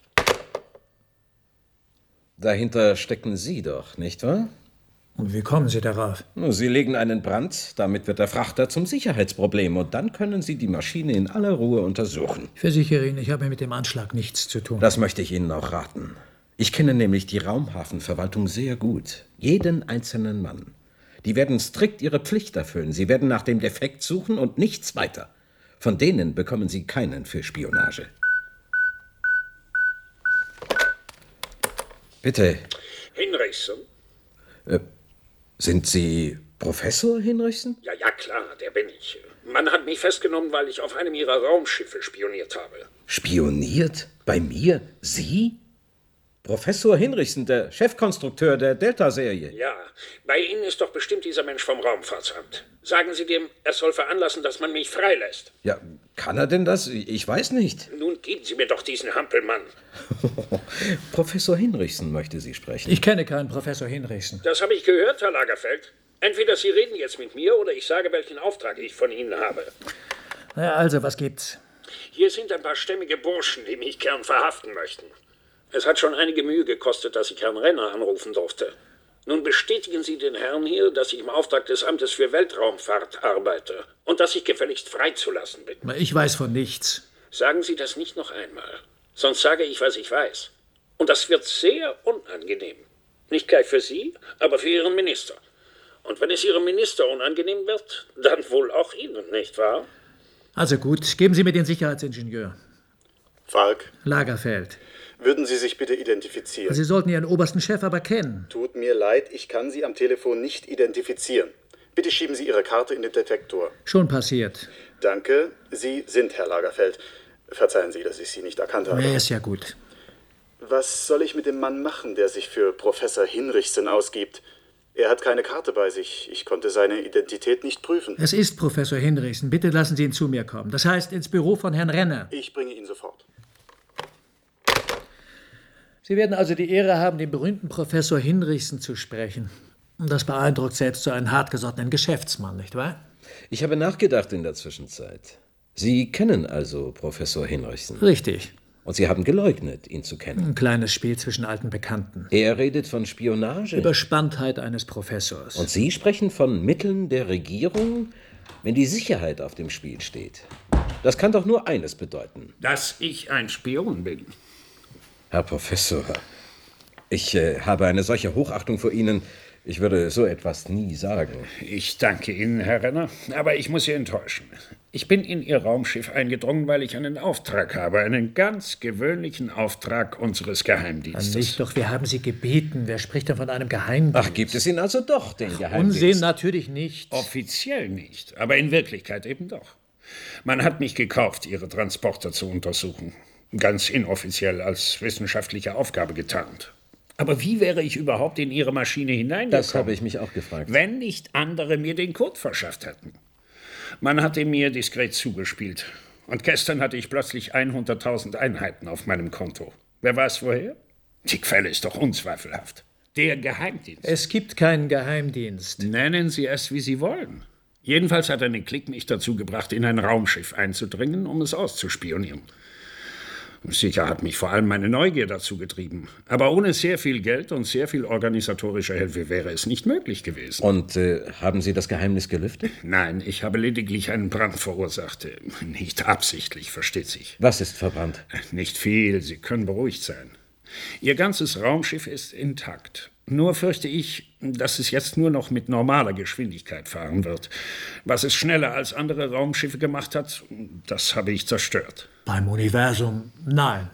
S4: Dahinter stecken Sie doch, nicht wahr?
S7: Und wie kommen Sie darauf?
S4: Sie legen einen Brand, damit wird der Frachter zum Sicherheitsproblem und dann können Sie die Maschine in aller Ruhe untersuchen.
S7: Ich versichere Ihnen, ich habe mit dem Anschlag nichts zu tun.
S4: Das möchte ich Ihnen auch raten. Ich kenne nämlich die Raumhafenverwaltung sehr gut. Jeden einzelnen Mann. Die werden strikt ihre Pflicht erfüllen. Sie werden nach dem Defekt suchen und nichts weiter. Von denen bekommen Sie keinen für Spionage. Bitte.
S8: Hinrichsen?
S4: Äh, sind Sie Professor Hinrichsen?
S8: Ja, ja, klar, der bin ich. Man hat mich festgenommen, weil ich auf einem Ihrer Raumschiffe spioniert habe.
S4: Spioniert? Bei mir? Sie? Professor Hinrichsen, der Chefkonstrukteur der Delta-Serie.
S8: Ja, bei Ihnen ist doch bestimmt dieser Mensch vom Raumfahrtsamt. Sagen Sie dem, er soll veranlassen, dass man mich freilässt.
S4: Ja, kann er denn das? Ich weiß nicht.
S8: Nun geben Sie mir doch diesen Hampelmann.
S4: Professor Hinrichsen möchte Sie sprechen.
S7: Ich kenne keinen Professor Hinrichsen.
S8: Das habe ich gehört, Herr Lagerfeld. Entweder Sie reden jetzt mit mir oder ich sage, welchen Auftrag ich von Ihnen habe.
S7: Na ja, also, was gibt's?
S8: Hier sind ein paar stämmige Burschen, die mich gern verhaften möchten. Es hat schon einige Mühe gekostet, dass ich Herrn Renner anrufen durfte. Nun bestätigen Sie den Herrn hier, dass ich im Auftrag des Amtes für Weltraumfahrt arbeite und dass ich gefälligst freizulassen bin.
S7: Ich weiß von nichts.
S8: Sagen Sie das nicht noch einmal, sonst sage ich, was ich weiß. Und das wird sehr unangenehm. Nicht gleich für Sie, aber für Ihren Minister. Und wenn es Ihrem Minister unangenehm wird, dann wohl auch Ihnen, nicht wahr?
S7: Also gut, geben Sie mir den Sicherheitsingenieur.
S5: Falk.
S7: Lagerfeld.
S5: Würden Sie sich bitte identifizieren?
S7: Sie sollten Ihren obersten Chef aber kennen.
S5: Tut mir leid, ich kann Sie am Telefon nicht identifizieren. Bitte schieben Sie Ihre Karte in den Detektor.
S7: Schon passiert.
S5: Danke, Sie sind Herr Lagerfeld. Verzeihen Sie, dass ich Sie nicht erkannt habe.
S7: Ja, ist ja gut.
S5: Was soll ich mit dem Mann machen, der sich für Professor Hinrichsen ausgibt? Er hat keine Karte bei sich. Ich konnte seine Identität nicht prüfen.
S7: Es ist Professor Hinrichsen. Bitte lassen Sie ihn zu mir kommen. Das heißt, ins Büro von Herrn Renner.
S5: Ich bringe ihn sofort.
S7: Sie werden also die Ehre haben, den berühmten Professor Hinrichsen zu sprechen. Das beeindruckt selbst so einen hartgesottenen Geschäftsmann, nicht wahr?
S4: Ich habe nachgedacht in der Zwischenzeit. Sie kennen also Professor Hinrichsen?
S7: Richtig.
S4: Und Sie haben geleugnet, ihn zu kennen?
S7: Ein kleines Spiel zwischen alten Bekannten.
S4: Er redet von Spionage?
S7: Überspanntheit eines Professors.
S4: Und Sie sprechen von Mitteln der Regierung, wenn die Sicherheit auf dem Spiel steht. Das kann doch nur eines bedeuten.
S8: Dass ich ein Spion bin.
S4: Herr Professor, ich äh, habe eine solche Hochachtung vor Ihnen, ich würde so etwas nie sagen.
S8: Ich danke Ihnen, Herr Renner, aber ich muss Sie enttäuschen. Ich bin in Ihr Raumschiff eingedrungen, weil ich einen Auftrag habe, einen ganz gewöhnlichen Auftrag unseres Geheimdienstes.
S7: Nicht doch, wir haben Sie gebeten. Wer spricht denn von einem Geheimdienst?
S4: Ach, gibt es ihn also doch, den
S7: Ach,
S4: Geheimdienst?
S7: Unsinn, natürlich nicht.
S8: Offiziell nicht, aber in Wirklichkeit eben doch. Man hat mich gekauft, Ihre Transporter zu untersuchen. Ganz inoffiziell als wissenschaftliche Aufgabe getarnt. Aber wie wäre ich überhaupt in Ihre Maschine hineingekommen?
S4: Das habe ich mich auch gefragt.
S8: Wenn nicht andere mir den Code verschafft hätten. Man hatte mir diskret zugespielt. Und gestern hatte ich plötzlich hunderttausend Einheiten auf meinem Konto. Wer weiß woher? Die Quelle ist doch unzweifelhaft. Der Geheimdienst.
S7: Es gibt keinen Geheimdienst.
S8: Nennen Sie es, wie Sie wollen. Jedenfalls hat eine Klick mich dazu gebracht, in ein Raumschiff einzudringen, um es auszuspionieren. Sicher hat mich vor allem meine Neugier dazu getrieben. Aber ohne sehr viel Geld und sehr viel organisatorische Hilfe wäre es nicht möglich gewesen.
S4: Und äh, haben Sie das Geheimnis gelüftet?
S8: Nein, ich habe lediglich einen Brand verursacht. Nicht absichtlich, versteht sich.
S4: Was ist verbrannt?
S8: Nicht viel, Sie können beruhigt sein. Ihr ganzes Raumschiff ist intakt. Nur fürchte ich, dass es jetzt nur noch mit normaler Geschwindigkeit fahren wird. Was es schneller als andere Raumschiffe gemacht hat, das habe ich zerstört.
S7: Beim Universum, nein.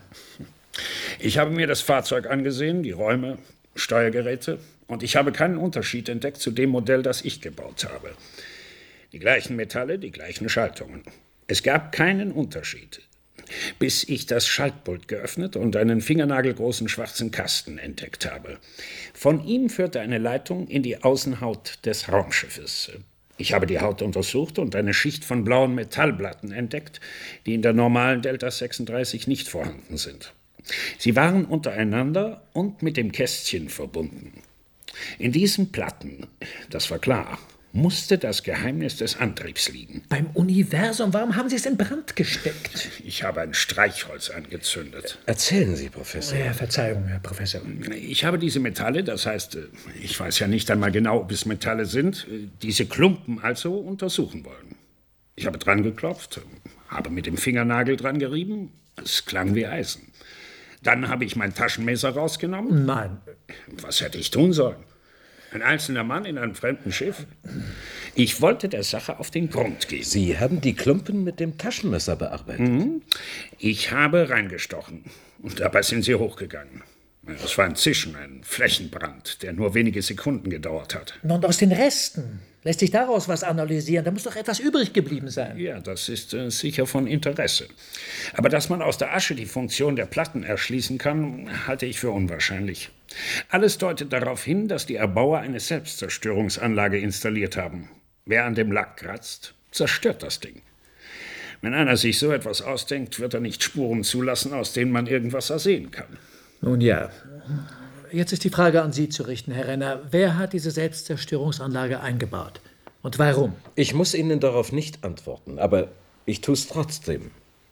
S8: Ich habe mir das Fahrzeug angesehen, die Räume, Steuergeräte, und ich habe keinen Unterschied entdeckt zu dem Modell, das ich gebaut habe. Die gleichen Metalle, die gleichen Schaltungen. Es gab keinen Unterschied, bis ich das Schaltpult geöffnet und einen fingernagelgroßen schwarzen Kasten entdeckt habe. Von ihm führte eine Leitung in die Außenhaut des Raumschiffes. Ich habe die Haut untersucht und eine Schicht von blauen Metallplatten entdeckt, die in der normalen Delta sechsunddreißig nicht vorhanden sind. Sie waren untereinander und mit dem Kästchen verbunden. In diesen Platten, das war klar, musste das Geheimnis des Antriebs liegen.
S7: Beim Universum, warum haben Sie es in Brand gesteckt?
S8: Ich habe ein Streichholz angezündet.
S4: Erzählen Sie, Professor.
S7: Ja, Verzeihung, Herr Professor.
S8: Ich habe diese Metalle, das heißt, ich weiß ja nicht einmal genau, ob es Metalle sind, diese Klumpen also untersuchen wollen. Ich habe dran geklopft, habe mit dem Fingernagel dran gerieben, es klang wie Eisen. Dann habe ich mein Taschenmesser rausgenommen.
S7: Nein.
S8: Was hätte ich tun sollen? Ein einzelner Mann in einem fremden Schiff? Ich wollte der Sache auf den Grund gehen.
S4: Sie haben die Klumpen mit dem Taschenmesser bearbeitet?
S8: Mhm. Ich habe reingestochen und dabei sind sie hochgegangen. Es war ein Zischen, ein Flächenbrand, der nur wenige Sekunden gedauert hat.
S7: Und aus den Resten? Lässt sich daraus was analysieren? Da muss doch etwas übrig geblieben sein.
S8: Ja, das ist äh, sicher von Interesse. Aber dass man aus der Asche die Funktion der Platten erschließen kann, halte ich für unwahrscheinlich. Alles deutet darauf hin, dass die Erbauer eine Selbstzerstörungsanlage installiert haben. Wer an dem Lack kratzt, zerstört das Ding. Wenn einer sich so etwas ausdenkt, wird er nicht Spuren zulassen, aus denen man irgendwas ersehen kann.
S7: Nun ja. Jetzt ist die Frage an Sie zu richten, Herr Renner. Wer hat diese Selbstzerstörungsanlage eingebaut? Und warum?
S4: Ich muss Ihnen darauf nicht antworten, aber ich tue es trotzdem.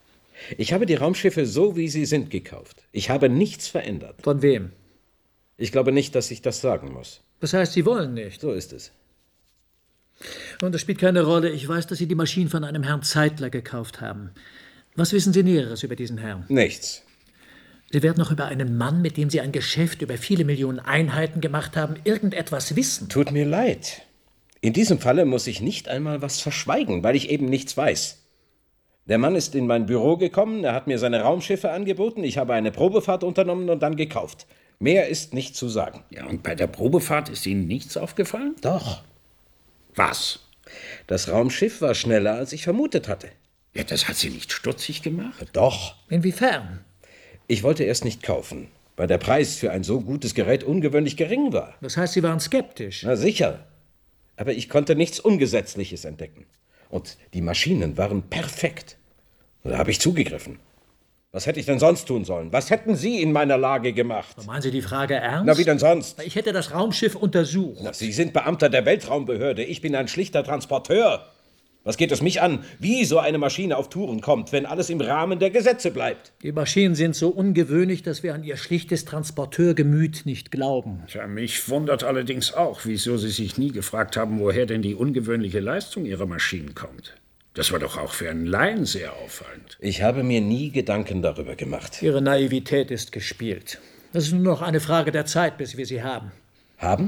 S4: Ich habe die Raumschiffe so, wie sie sind, gekauft. Ich habe nichts verändert.
S7: Von wem?
S4: Ich glaube nicht, dass ich das sagen muss.
S7: Das heißt, Sie wollen nicht.
S4: So ist es.
S7: Und das spielt keine Rolle. Ich weiß, dass Sie die Maschinen von einem Herrn Zeitler gekauft haben. Was wissen Sie Näheres über diesen Herrn?
S4: Nichts.
S7: Sie werden noch über einen Mann, mit dem Sie ein Geschäft über viele Millionen Einheiten gemacht haben, irgendetwas wissen.
S4: Tut mir leid. In diesem Falle muss ich nicht einmal was verschweigen, weil ich eben nichts weiß. Der Mann ist in mein Büro gekommen, er hat mir seine Raumschiffe angeboten, ich habe eine Probefahrt unternommen und dann gekauft. Mehr ist nicht zu sagen.
S8: Ja, und bei der Probefahrt ist Ihnen nichts aufgefallen?
S4: Doch.
S8: Was?
S4: Das Raumschiff war schneller, als ich vermutet hatte.
S8: Ja, das hat Sie nicht stutzig gemacht?
S4: Doch.
S7: Inwiefern?
S4: Ich wollte erst nicht kaufen, weil der Preis für ein so gutes Gerät ungewöhnlich gering war.
S7: Das heißt, Sie waren skeptisch?
S4: Na sicher. Aber ich konnte nichts Ungesetzliches entdecken. Und die Maschinen waren perfekt. Da habe ich zugegriffen. Was hätte ich denn sonst tun sollen? Was hätten Sie in meiner Lage gemacht?
S7: Meinen Sie die Frage ernst?
S4: Na, wie denn sonst?
S7: Ich hätte das Raumschiff untersucht.
S4: Na, Sie sind Beamter der Weltraumbehörde. Ich bin ein schlichter Transporteur. Was geht es mich an, wie so eine Maschine auf Touren kommt, wenn alles im Rahmen der Gesetze bleibt?
S7: Die Maschinen sind so ungewöhnlich, dass wir an ihr schlichtes Transporteurgemüt nicht glauben.
S8: Tja, mich wundert allerdings auch, wieso Sie sich nie gefragt haben, woher denn die ungewöhnliche Leistung Ihrer Maschinen kommt. Das war doch auch für einen Laien sehr auffallend.
S4: Ich habe mir nie Gedanken darüber gemacht.
S7: Ihre Naivität ist gespielt. Das ist nur noch eine Frage der Zeit, bis wir sie haben.
S4: Haben?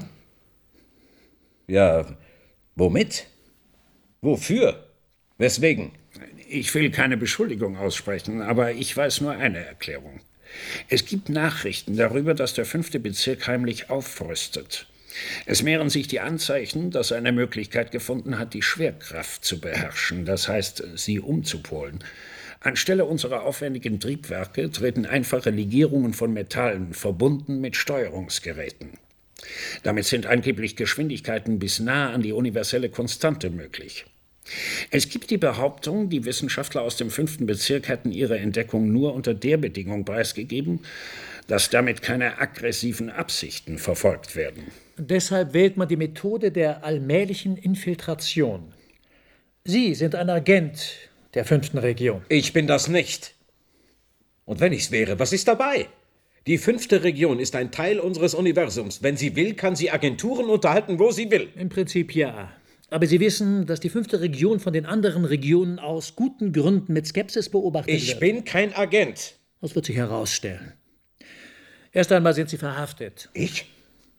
S4: Ja, womit? Wofür? Weswegen?
S8: Ich will keine Beschuldigung aussprechen, aber ich weiß nur eine Erklärung. Es gibt Nachrichten darüber, dass der fünfte Bezirk heimlich aufrüstet. Es mehren sich die Anzeichen, dass er eine Möglichkeit gefunden hat, die Schwerkraft zu beherrschen, das heißt, sie umzupolen. Anstelle unserer aufwendigen Triebwerke treten einfache Legierungen von Metallen, verbunden mit Steuerungsgeräten. Damit sind angeblich Geschwindigkeiten bis nah an die universelle Konstante möglich. Es gibt die Behauptung, die Wissenschaftler aus dem fünften Bezirk hätten ihre Entdeckung nur unter der Bedingung preisgegeben, dass damit keine aggressiven Absichten verfolgt werden.
S7: Deshalb wählt man die Methode der allmählichen Infiltration. Sie sind ein Agent der fünften Region.
S4: Ich bin das nicht. Und wenn ich's wäre, was ist dabei? Die fünfte Region ist ein Teil unseres Universums. Wenn sie will, kann sie Agenturen unterhalten, wo sie will.
S7: Im Prinzip ja. Aber Sie wissen, dass die fünfte Region von den anderen Regionen aus guten Gründen mit Skepsis beobachtet wird.
S4: Ich bin kein Agent.
S7: Das wird sich herausstellen. Erst einmal sind Sie verhaftet.
S4: Ich?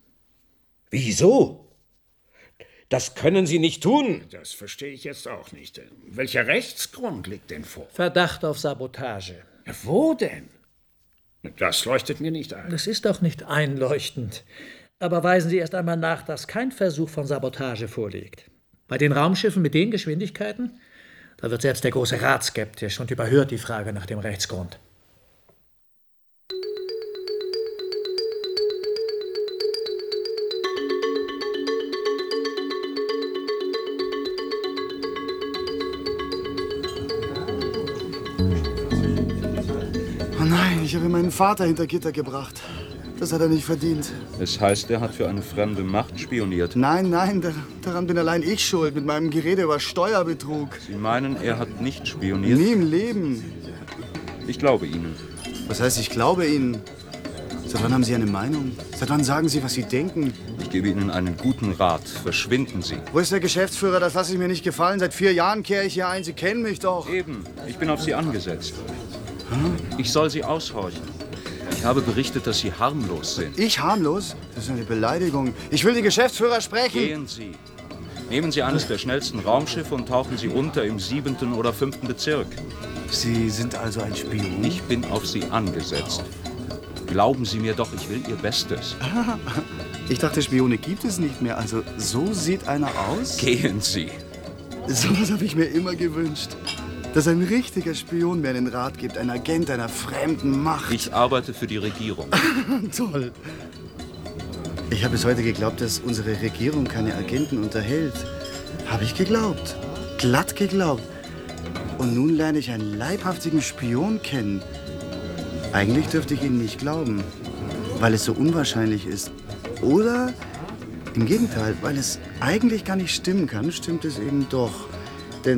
S4: Wieso? Das können Sie nicht tun.
S8: Das verstehe ich jetzt auch nicht. Welcher Rechtsgrund liegt denn vor?
S7: Verdacht auf Sabotage.
S8: Ja, wo denn? Das leuchtet mir nicht ein.
S7: Das ist doch nicht einleuchtend. Aber weisen Sie erst einmal nach, dass kein Versuch von Sabotage vorliegt. Bei den Raumschiffen mit den Geschwindigkeiten, da wird selbst der Große Rat skeptisch und überhört die Frage nach dem Rechtsgrund.
S5: Oh nein, ich habe meinen Vater hinter Gitter gebracht. Das hat er nicht verdient.
S6: Es heißt, er hat für eine fremde Macht spioniert.
S5: Nein, nein, dar- daran bin allein ich schuld, mit meinem Gerede über Steuerbetrug.
S6: Sie meinen, er hat nicht spioniert?
S5: Nie im Leben.
S6: Ich glaube Ihnen.
S5: Was heißt, ich glaube Ihnen? Seit wann haben Sie eine Meinung? Seit wann sagen Sie, was Sie denken?
S6: Ich gebe Ihnen einen guten Rat. Verschwinden Sie.
S5: Wo ist der Geschäftsführer? Das lasse ich mir nicht gefallen. Seit vier Jahren kehre ich hier ein. Sie kennen mich doch.
S6: Eben. Ich bin auf Sie angesetzt. Ich soll Sie aushorchen. Ich habe berichtet, dass Sie harmlos sind.
S5: Ich harmlos? Das ist eine Beleidigung. Ich will die Geschäftsführer sprechen.
S6: Gehen Sie. Nehmen Sie eines der schnellsten Raumschiffe und tauchen Sie unter im siebenten oder fünften Bezirk.
S5: Sie sind also ein Spion?
S6: Ich bin auf Sie angesetzt. Glauben Sie mir doch, ich will Ihr Bestes.
S5: Ich dachte, Spione gibt es nicht mehr. Also, so sieht einer aus?
S6: Gehen Sie.
S5: Sowas habe ich mir immer gewünscht. Dass ein richtiger Spion mir einen Rat gibt, ein Agent einer fremden Macht.
S6: Ich arbeite für die Regierung.
S5: Toll. Ich habe bis heute geglaubt, dass unsere Regierung keine Agenten unterhält. Habe ich geglaubt. Glatt geglaubt. Und nun lerne ich einen leibhaftigen Spion kennen. Eigentlich dürfte ich Ihnen nicht glauben, weil es so unwahrscheinlich ist. Oder im Gegenteil, weil es eigentlich gar nicht stimmen kann, stimmt es eben doch. Denn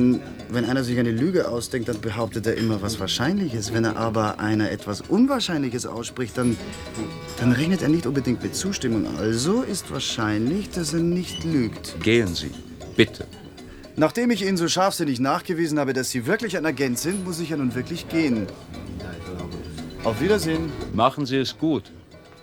S5: Wenn einer sich eine Lüge ausdenkt, dann behauptet er immer was Wahrscheinliches. Wenn er aber einer etwas Unwahrscheinliches ausspricht, dann, dann rechnet er nicht unbedingt mit Zustimmung. Also ist wahrscheinlich, dass er nicht lügt.
S6: Gehen Sie, bitte.
S5: Nachdem ich Ihnen so scharfsinnig nachgewiesen habe, dass Sie wirklich ein Agent sind, muss ich ja nun wirklich gehen. Auf Wiedersehen.
S6: Machen Sie es gut.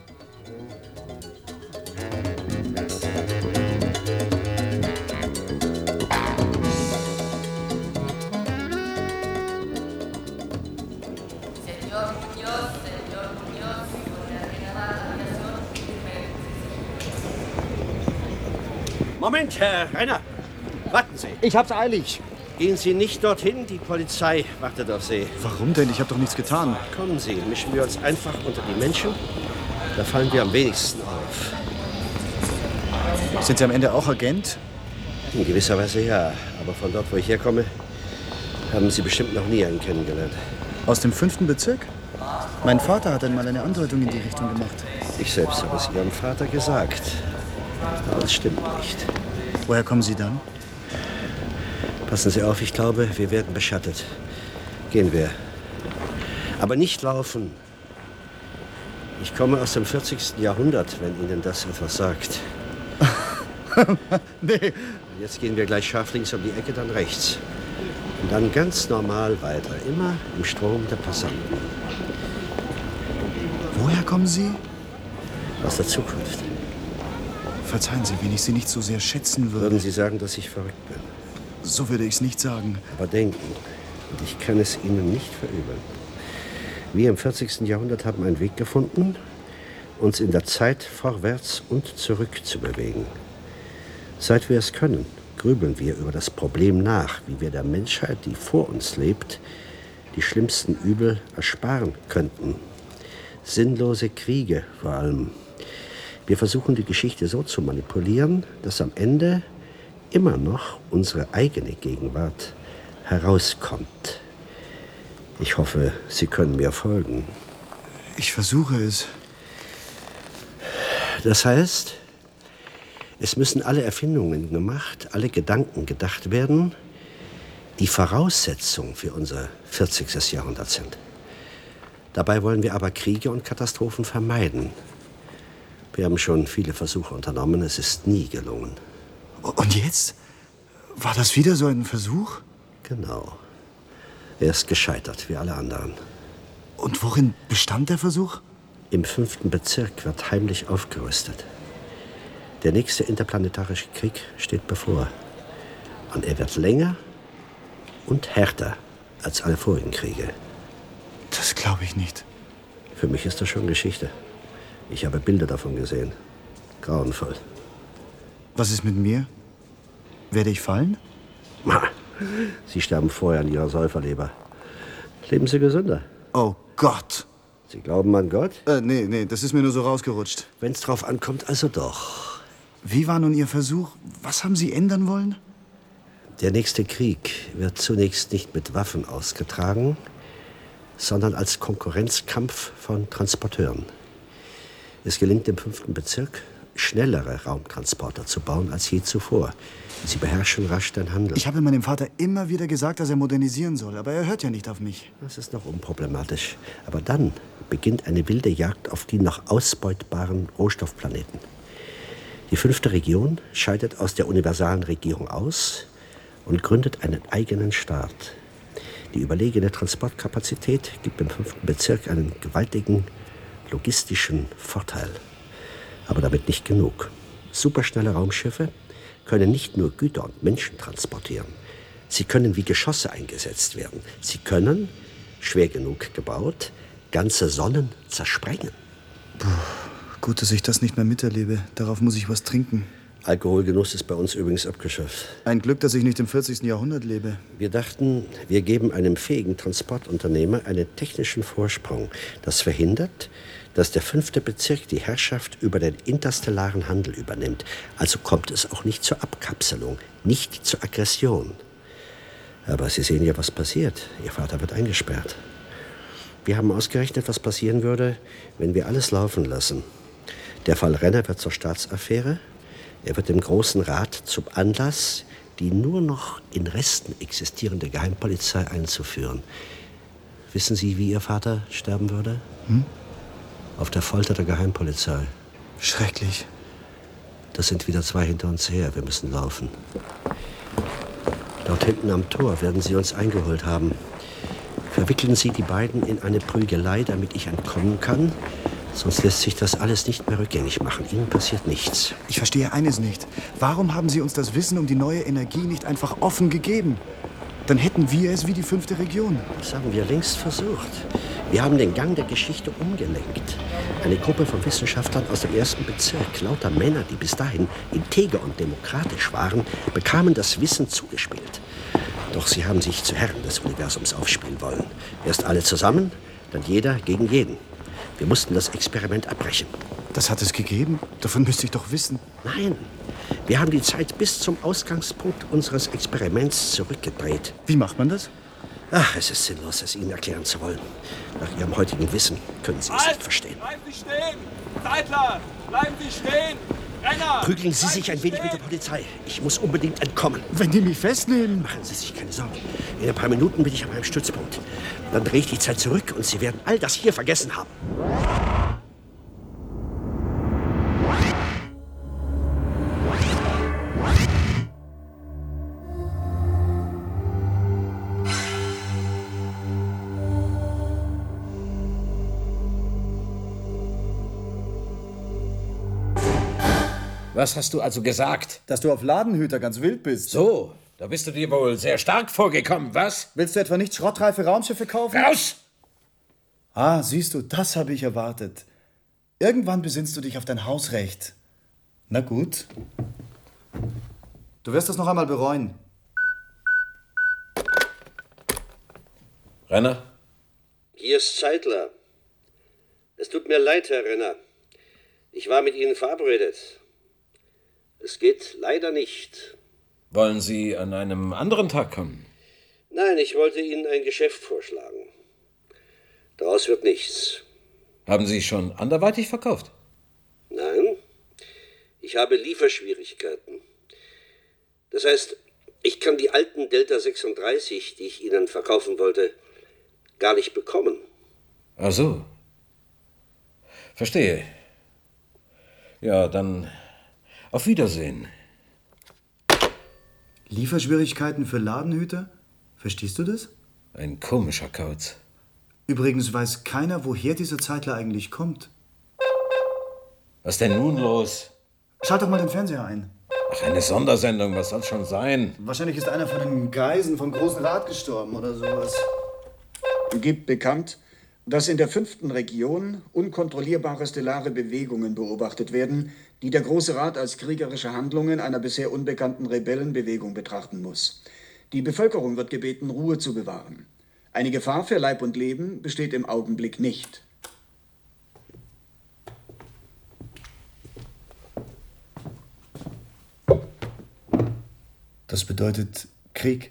S1: Moment, Herr Renner. Warten Sie.
S5: Ich hab's eilig.
S1: Gehen Sie nicht dorthin, die Polizei wartet auf Sie.
S5: Warum denn? Ich habe doch nichts getan.
S1: Kommen Sie, mischen wir uns einfach unter die Menschen. Da fallen wir am wenigsten auf.
S5: Sind Sie am Ende auch Agent?
S1: In gewisser Weise ja. Aber von dort, wo ich herkomme, haben Sie bestimmt noch nie einen kennengelernt.
S5: Aus dem fünften Bezirk? Mein Vater hat einmal eine Andeutung in die Richtung gemacht.
S1: Ich selbst habe es Ihrem Vater gesagt. Aber es stimmt nicht.
S5: Woher kommen Sie dann?
S1: Passen Sie auf, ich glaube, wir werden beschattet. Gehen wir. Aber nicht laufen. Ich komme aus dem vierzigsten Jahrhundert, wenn Ihnen das etwas sagt.
S5: Nee.
S1: Jetzt gehen wir gleich scharf links um die Ecke, dann rechts. Und dann ganz normal weiter, immer im Strom der Passanten.
S5: Woher kommen Sie?
S1: Aus der Zukunft.
S5: Verzeihen Sie, wenn ich Sie nicht so sehr schätzen würde.
S1: Würden Sie sagen, dass ich verrückt bin?
S5: So würde ich es nicht sagen.
S1: Aber denken, und ich kann es Ihnen nicht verübeln. Wir im vierzigsten Jahrhundert haben einen Weg gefunden, uns in der Zeit vorwärts und zurück zu bewegen. Seit wir es können, grübeln wir über das Problem nach, wie wir der Menschheit, die vor uns lebt, die schlimmsten Übel ersparen könnten. Sinnlose Kriege vor allem. Wir versuchen, die Geschichte so zu manipulieren, dass am Ende immer noch unsere eigene Gegenwart herauskommt. Ich hoffe, Sie können mir folgen.
S5: Ich versuche es.
S1: Das heißt, es müssen alle Erfindungen gemacht, alle Gedanken gedacht werden, die Voraussetzung für unser vierzigstes Jahrhundert sind. Dabei wollen wir aber Kriege und Katastrophen vermeiden. Wir haben schon viele Versuche unternommen, es ist nie gelungen.
S5: Und jetzt? War das wieder so ein Versuch?
S1: Genau. Er ist gescheitert, wie alle anderen.
S5: Und worin bestand der Versuch?
S1: Im fünften Bezirk wird heimlich aufgerüstet. Der nächste interplanetarische Krieg steht bevor. Und er wird länger und härter als alle vorigen Kriege.
S5: Das glaube ich nicht.
S1: Für mich ist das schon Geschichte. Ich habe Bilder davon gesehen. Grauenvoll.
S5: Was ist mit mir? Werde ich fallen?
S1: Sie sterben vorher an Ihrer Säuferleber. Leben Sie gesünder.
S5: Oh Gott.
S1: Sie glauben an Gott?
S5: Äh, nee, nee, das ist mir nur so rausgerutscht.
S1: Wenn es drauf ankommt, also doch.
S5: Wie war nun Ihr Versuch? Was haben Sie ändern wollen?
S1: Der nächste Krieg wird zunächst nicht mit Waffen ausgetragen, sondern als Konkurrenzkampf von Transporteuren. Es gelingt dem fünften Bezirk, schnellere Raumtransporter zu bauen als je zuvor. Sie beherrschen rasch den Handel.
S5: Ich habe meinem Vater immer wieder gesagt, dass er modernisieren soll, aber er hört ja nicht auf mich.
S1: Das ist noch unproblematisch. Aber dann beginnt eine wilde Jagd auf die noch ausbeutbaren Rohstoffplaneten. Die fünfte Region scheidet aus der universalen Regierung aus und gründet einen eigenen Staat. Die überlegene Transportkapazität gibt dem fünften Bezirk einen gewaltigen logistischen Vorteil. Aber damit nicht genug. Superschnelle Raumschiffe können nicht nur Güter und Menschen transportieren. Sie können wie Geschosse eingesetzt werden. Sie können, schwer genug gebaut, ganze Sonnen zersprengen.
S5: Puh, gut, dass ich das nicht mehr miterlebe. Darauf muss ich was trinken.
S1: Alkoholgenuss ist bei uns übrigens abgeschafft.
S5: Ein Glück, dass ich nicht im vierzigsten Jahrhundert lebe.
S1: Wir dachten, wir geben einem fähigen Transportunternehmer einen technischen Vorsprung, das verhindert, dass der fünfte Bezirk die Herrschaft über den interstellaren Handel übernimmt. Also kommt es auch nicht zur Abkapselung, nicht zur Aggression. Aber Sie sehen ja, was passiert. Ihr Vater wird eingesperrt. Wir haben ausgerechnet, was passieren würde, wenn wir alles laufen lassen. Der Fall Renner wird zur Staatsaffäre. Er wird dem Großen Rat zum Anlass, die nur noch in Resten existierende Geheimpolizei einzuführen. Wissen Sie, wie Ihr Vater sterben würde?
S5: Hm?
S1: Auf der Folter der Geheimpolizei.
S5: Schrecklich.
S1: Das sind wieder zwei hinter uns her. Wir müssen laufen. Dort hinten am Tor werden sie uns eingeholt haben. Verwickeln Sie die beiden in eine Prügelei, damit ich entkommen kann. Sonst lässt sich das alles nicht mehr rückgängig machen. Ihnen passiert nichts.
S5: Ich verstehe eines nicht. Warum haben Sie uns das Wissen um die neue Energie nicht einfach offen gegeben? Dann hätten wir es wie die fünfte Region.
S1: Das haben wir längst versucht. Wir haben den Gang der Geschichte umgelenkt. Eine Gruppe von Wissenschaftlern aus dem ersten Bezirk, lauter Männer, die bis dahin integer und demokratisch waren, bekamen das Wissen zugespielt. Doch sie haben sich zu Herren des Universums aufspielen wollen. Erst alle zusammen, dann jeder gegen jeden. Wir mussten das Experiment abbrechen.
S5: Das hat es gegeben? Davon müsste ich doch wissen.
S1: Nein, wir haben die Zeit bis zum Ausgangspunkt unseres Experiments zurückgedreht.
S5: Wie macht man das?
S1: Ach, es ist sinnlos, es Ihnen erklären zu wollen. Nach Ihrem heutigen Wissen können Sie es
S9: halt!
S1: nicht verstehen.
S9: Bleiben Sie stehen! Zeitler! Bleiben Sie stehen! Renner!
S1: Prügeln Sie sich ein wenig mit der Polizei. Ich muss unbedingt entkommen.
S5: Wenn die mich festnehmen?
S1: Machen Sie sich keine Sorgen. In ein paar Minuten bin ich an meinem Stützpunkt. Dann drehe ich die Zeit zurück und Sie werden all das hier vergessen haben.
S4: Was hast du also gesagt?
S5: Dass du auf Ladenhüter ganz wild bist.
S4: So, da bist du dir wohl sehr stark vorgekommen, was?
S5: Willst du etwa nicht schrottreife Raumschiffe kaufen?
S4: Raus!
S5: Ah, siehst du, das habe ich erwartet. Irgendwann besinnst du dich auf dein Hausrecht. Na gut. Du wirst das noch einmal bereuen.
S4: Renner?
S1: Hier ist Zeitler. Es tut mir leid, Herr Renner. Ich war mit Ihnen verabredet. Es geht leider nicht.
S4: Wollen Sie an einem anderen Tag kommen?
S1: Nein, ich wollte Ihnen ein Geschäft vorschlagen. Daraus wird nichts.
S4: Haben Sie schon anderweitig verkauft?
S1: Nein, ich habe Lieferschwierigkeiten. Das heißt, ich kann die alten Delta sechsunddreißig, die ich Ihnen verkaufen wollte, gar nicht bekommen.
S4: Ach so. Verstehe. Ja, dann auf Wiedersehen.
S5: Lieferschwierigkeiten für Ladenhüter? Verstehst du das?
S4: Ein komischer Kauz.
S5: Übrigens weiß keiner, woher dieser Zeitler eigentlich kommt.
S4: Was denn nun los?
S5: Schalt doch mal den Fernseher ein.
S4: Ach, eine Sondersendung, was soll's schon sein?
S5: Wahrscheinlich ist einer von den Greisen vom Großen Rat gestorben oder sowas.
S10: Gibt bekannt, dass in der fünften Region unkontrollierbare stellare Bewegungen beobachtet werden, die der Große Rat als kriegerische Handlungen einer bisher unbekannten Rebellenbewegung betrachten muss. Die Bevölkerung wird gebeten, Ruhe zu bewahren. Eine Gefahr für Leib und Leben besteht im Augenblick nicht.
S5: Das bedeutet Krieg.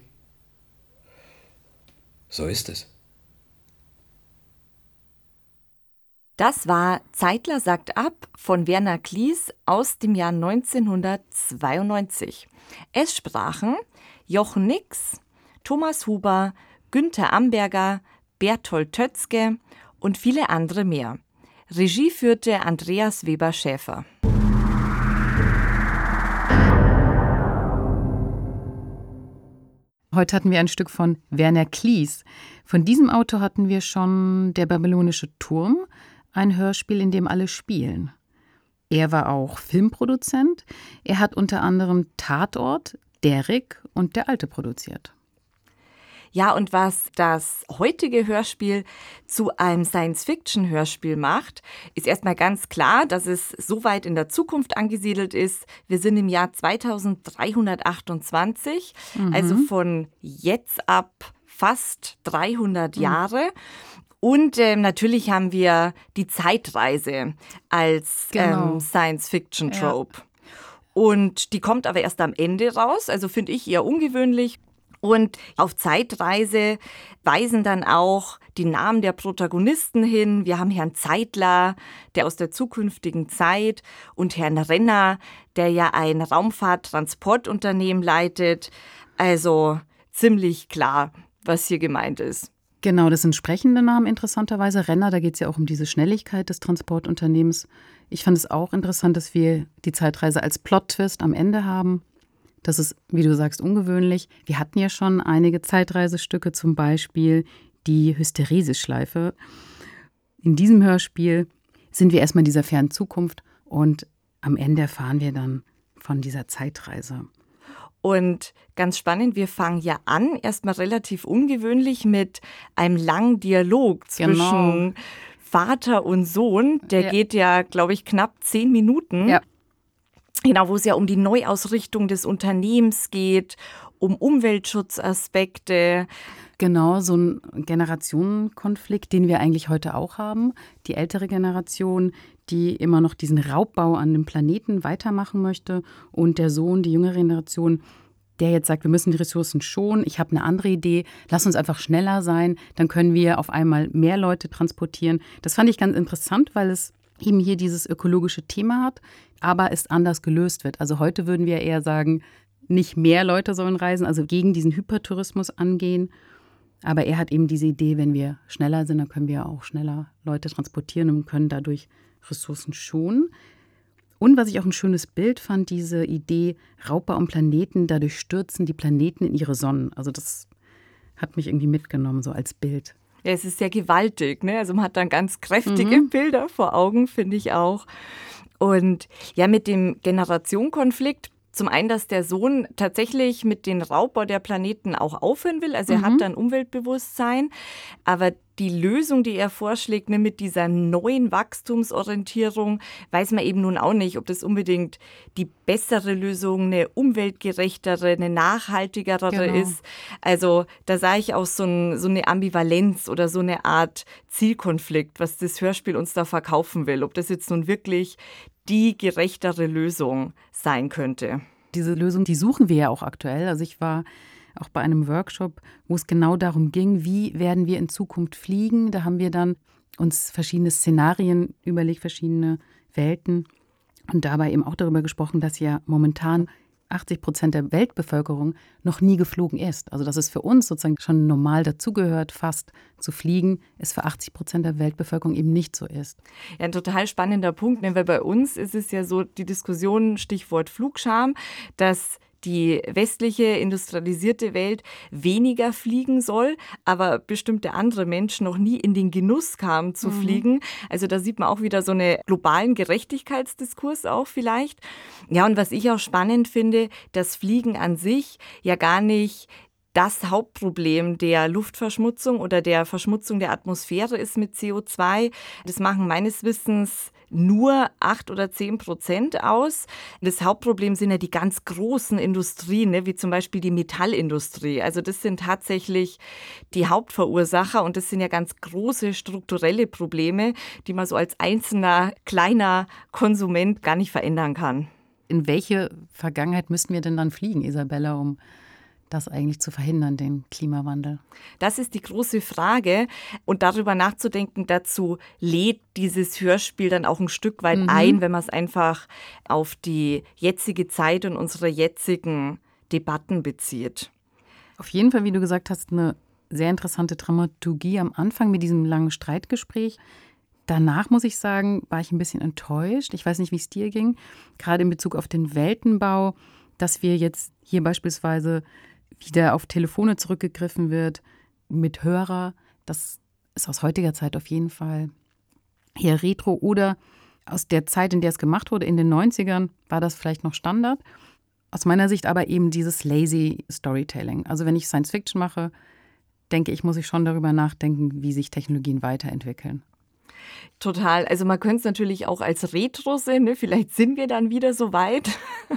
S4: So ist es.
S2: Das war Zeitler sagt ab von Werner Klies aus dem Jahr neunzehnhundertzweiundneunzig. Es sprachen Jochen Nix, Thomas Huber, Günther Amberger, Berthold Tötzke und viele andere mehr. Regie führte Andreas Weber-Schäfer.
S3: Heute hatten wir ein Stück von Werner Klies. Von diesem Autor hatten wir schon Der babylonische Turm, ein Hörspiel, in dem alle spielen. Er war auch Filmproduzent. Er hat unter anderem Tatort, Derrick und Der Alte produziert.
S2: Ja, und was das heutige Hörspiel zu einem Science-Fiction-Hörspiel macht, ist erstmal ganz klar, dass es so weit in der Zukunft angesiedelt ist. Wir sind im Jahr zweitausenddreihundertachtundzwanzig, mhm. also von jetzt ab fast dreihundert mhm. Jahre. Und ähm, natürlich haben wir die Zeitreise als
S3: genau.
S2: ähm, Science-Fiction-Trope.
S3: Ja.
S2: Und die kommt aber erst am Ende raus, also finde ich eher ungewöhnlich. Und auf Zeitreise weisen dann auch die Namen der Protagonisten hin. Wir haben Herrn Zeitler, der aus der zukünftigen Zeit, und Herrn Renner, der ja ein Raumfahrttransportunternehmen leitet. Also ziemlich klar, was hier gemeint ist.
S3: Genau, das sind sprechende Namen interessanterweise. Renner, da geht es ja auch um diese Schnelligkeit des Transportunternehmens. Ich fand es auch interessant, dass wir die Zeitreise als Plot-Twist am Ende haben. Das ist, wie du sagst, ungewöhnlich. Wir hatten ja schon einige Zeitreisestücke, zum Beispiel die Hysteresis-Schleife. In diesem Hörspiel sind wir erstmal in dieser fernen Zukunft und am Ende erfahren wir dann von dieser Zeitreise.
S2: Und ganz spannend, wir fangen ja an, erstmal relativ ungewöhnlich mit einem langen Dialog zwischen genau. Vater und Sohn. Der ja. geht ja, glaube ich, knapp zehn Minuten.
S3: Ja.
S2: Genau, wo es ja um die Neuausrichtung des Unternehmens geht, um Umweltschutzaspekte.
S3: Genau, so ein Generationenkonflikt, den wir eigentlich heute auch haben. Die ältere Generation, die immer noch diesen Raubbau an dem Planeten weitermachen möchte. Und der Sohn, die jüngere Generation, der jetzt sagt, wir müssen die Ressourcen schonen. Ich habe eine andere Idee. Lass uns einfach schneller sein. Dann können wir auf einmal mehr Leute transportieren. Das fand ich ganz interessant, weil es eben hier dieses ökologische Thema hat, aber es anders gelöst wird. Also heute würden wir eher sagen, nicht mehr Leute sollen reisen, also gegen diesen Hypertourismus angehen. Aber er hat eben diese Idee, wenn wir schneller sind, dann können wir auch schneller Leute transportieren und können dadurch Ressourcen schonen. Und was ich auch ein schönes Bild fand, diese Idee, Raubbau am Planeten, dadurch stürzen die Planeten in ihre Sonnen. Also das hat mich irgendwie mitgenommen, so als Bild.
S2: Ja, es ist sehr gewaltig, ne? Also man hat dann ganz kräftige mhm. Bilder vor Augen, finde ich auch. Und ja, mit dem Generationenkonflikt, zum einen, dass der Sohn tatsächlich mit dem Raubbau der Planeten auch aufhören will. Also er mhm. hat dann Umweltbewusstsein. Aber die Lösung, die er vorschlägt, ne, mit dieser neuen Wachstumsorientierung, weiß man eben nun auch nicht, ob das unbedingt die bessere Lösung, eine umweltgerechtere, eine nachhaltigere genau. ist. Also da sah ich auch so, ein, so eine Ambivalenz oder so eine Art Zielkonflikt, was das Hörspiel uns da verkaufen will. Ob das jetzt nun wirklich die gerechtere Lösung sein könnte.
S3: Diese Lösung, die suchen wir ja auch aktuell. Also ich war auch bei einem Workshop, wo es genau darum ging, wie werden wir in Zukunft fliegen. Da haben wir dann uns verschiedene Szenarien überlegt, verschiedene Welten und dabei eben auch darüber gesprochen, dass ja momentan achtzig Prozent der Weltbevölkerung noch nie geflogen ist. Also dass es für uns sozusagen schon normal dazugehört, fast zu fliegen, es für achtzig Prozent der Weltbevölkerung eben nicht so ist.
S2: Ja, ein total spannender Punkt, ne? Weil bei uns ist es ja so, die Diskussion, Stichwort Flugscham, dass die westliche industrialisierte Welt weniger fliegen soll, aber bestimmte andere Menschen noch nie in den Genuss kamen zu mhm. fliegen. Also da sieht man auch wieder so einen globalen Gerechtigkeitsdiskurs auch vielleicht. Ja, und was ich auch spannend finde, das Fliegen an sich ja gar nicht das Hauptproblem der Luftverschmutzung oder der Verschmutzung der Atmosphäre ist mit C O zwei. Das machen meines Wissens nur acht oder zehn Prozent aus. Das Hauptproblem sind ja die ganz großen Industrien, ne, wie zum Beispiel die Metallindustrie. Also das sind tatsächlich die Hauptverursacher und das sind ja ganz große strukturelle Probleme, die man so als einzelner kleiner Konsument gar nicht verändern kann.
S3: In welche Vergangenheit müssten wir denn dann fliegen, Isabella, um das eigentlich zu verhindern, den Klimawandel?
S2: Das ist die große Frage. Und darüber nachzudenken, dazu lädt dieses Hörspiel dann auch ein Stück weit mhm. ein, wenn man es einfach auf die jetzige Zeit und unsere jetzigen Debatten bezieht.
S3: Auf jeden Fall, wie du gesagt hast, eine sehr interessante Dramaturgie am Anfang mit diesem langen Streitgespräch. Danach, muss ich sagen, war ich ein bisschen enttäuscht. Ich weiß nicht, wie es dir ging. Gerade in Bezug auf den Weltenbau, dass wir jetzt hier beispielsweise wieder auf Telefone zurückgegriffen wird mit Hörer. Das ist aus heutiger Zeit auf jeden Fall eher retro. Oder aus der Zeit, in der es gemacht wurde, in den neunzigern, war das vielleicht noch Standard. Aus meiner Sicht aber eben dieses lazy Storytelling. Also wenn ich Science Fiction mache, denke ich, muss ich schon darüber nachdenken, wie sich Technologien weiterentwickeln.
S2: Total. Also man könnte es natürlich auch als Retro sehen. Ne? Vielleicht sind wir dann wieder so weit,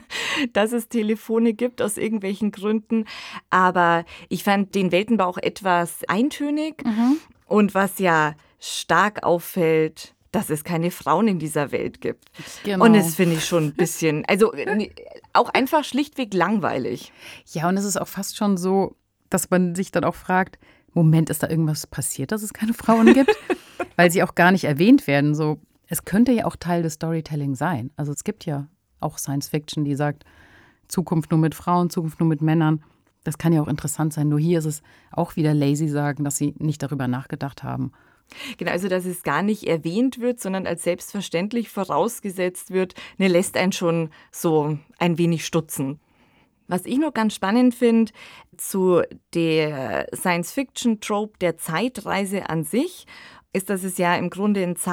S2: dass es Telefone gibt aus irgendwelchen Gründen. Aber ich fand den Weltenbau auch etwas eintönig. Mhm. Und was ja stark auffällt, dass es keine Frauen in dieser Welt gibt. Genau. Und das finde ich schon ein bisschen, also auch einfach schlichtweg langweilig.
S3: Ja, und es ist auch fast schon so, dass man sich dann auch fragt, Moment, ist da irgendwas passiert, dass es keine Frauen gibt? Weil sie auch gar nicht erwähnt werden. So, es könnte ja auch Teil des Storytelling sein. Also es gibt ja auch Science Fiction, die sagt, Zukunft nur mit Frauen, Zukunft nur mit Männern. Das kann ja auch interessant sein. Nur hier ist es auch wieder lazy sagen, dass sie nicht darüber nachgedacht haben.
S2: Genau, also dass es gar nicht erwähnt wird, sondern als selbstverständlich vorausgesetzt wird, ne, lässt einen schon so ein wenig stutzen. Was ich noch ganz spannend finde, zu der Science-Fiction-Trope der Zeitreise an sich, ist, dass es ja im Grunde ein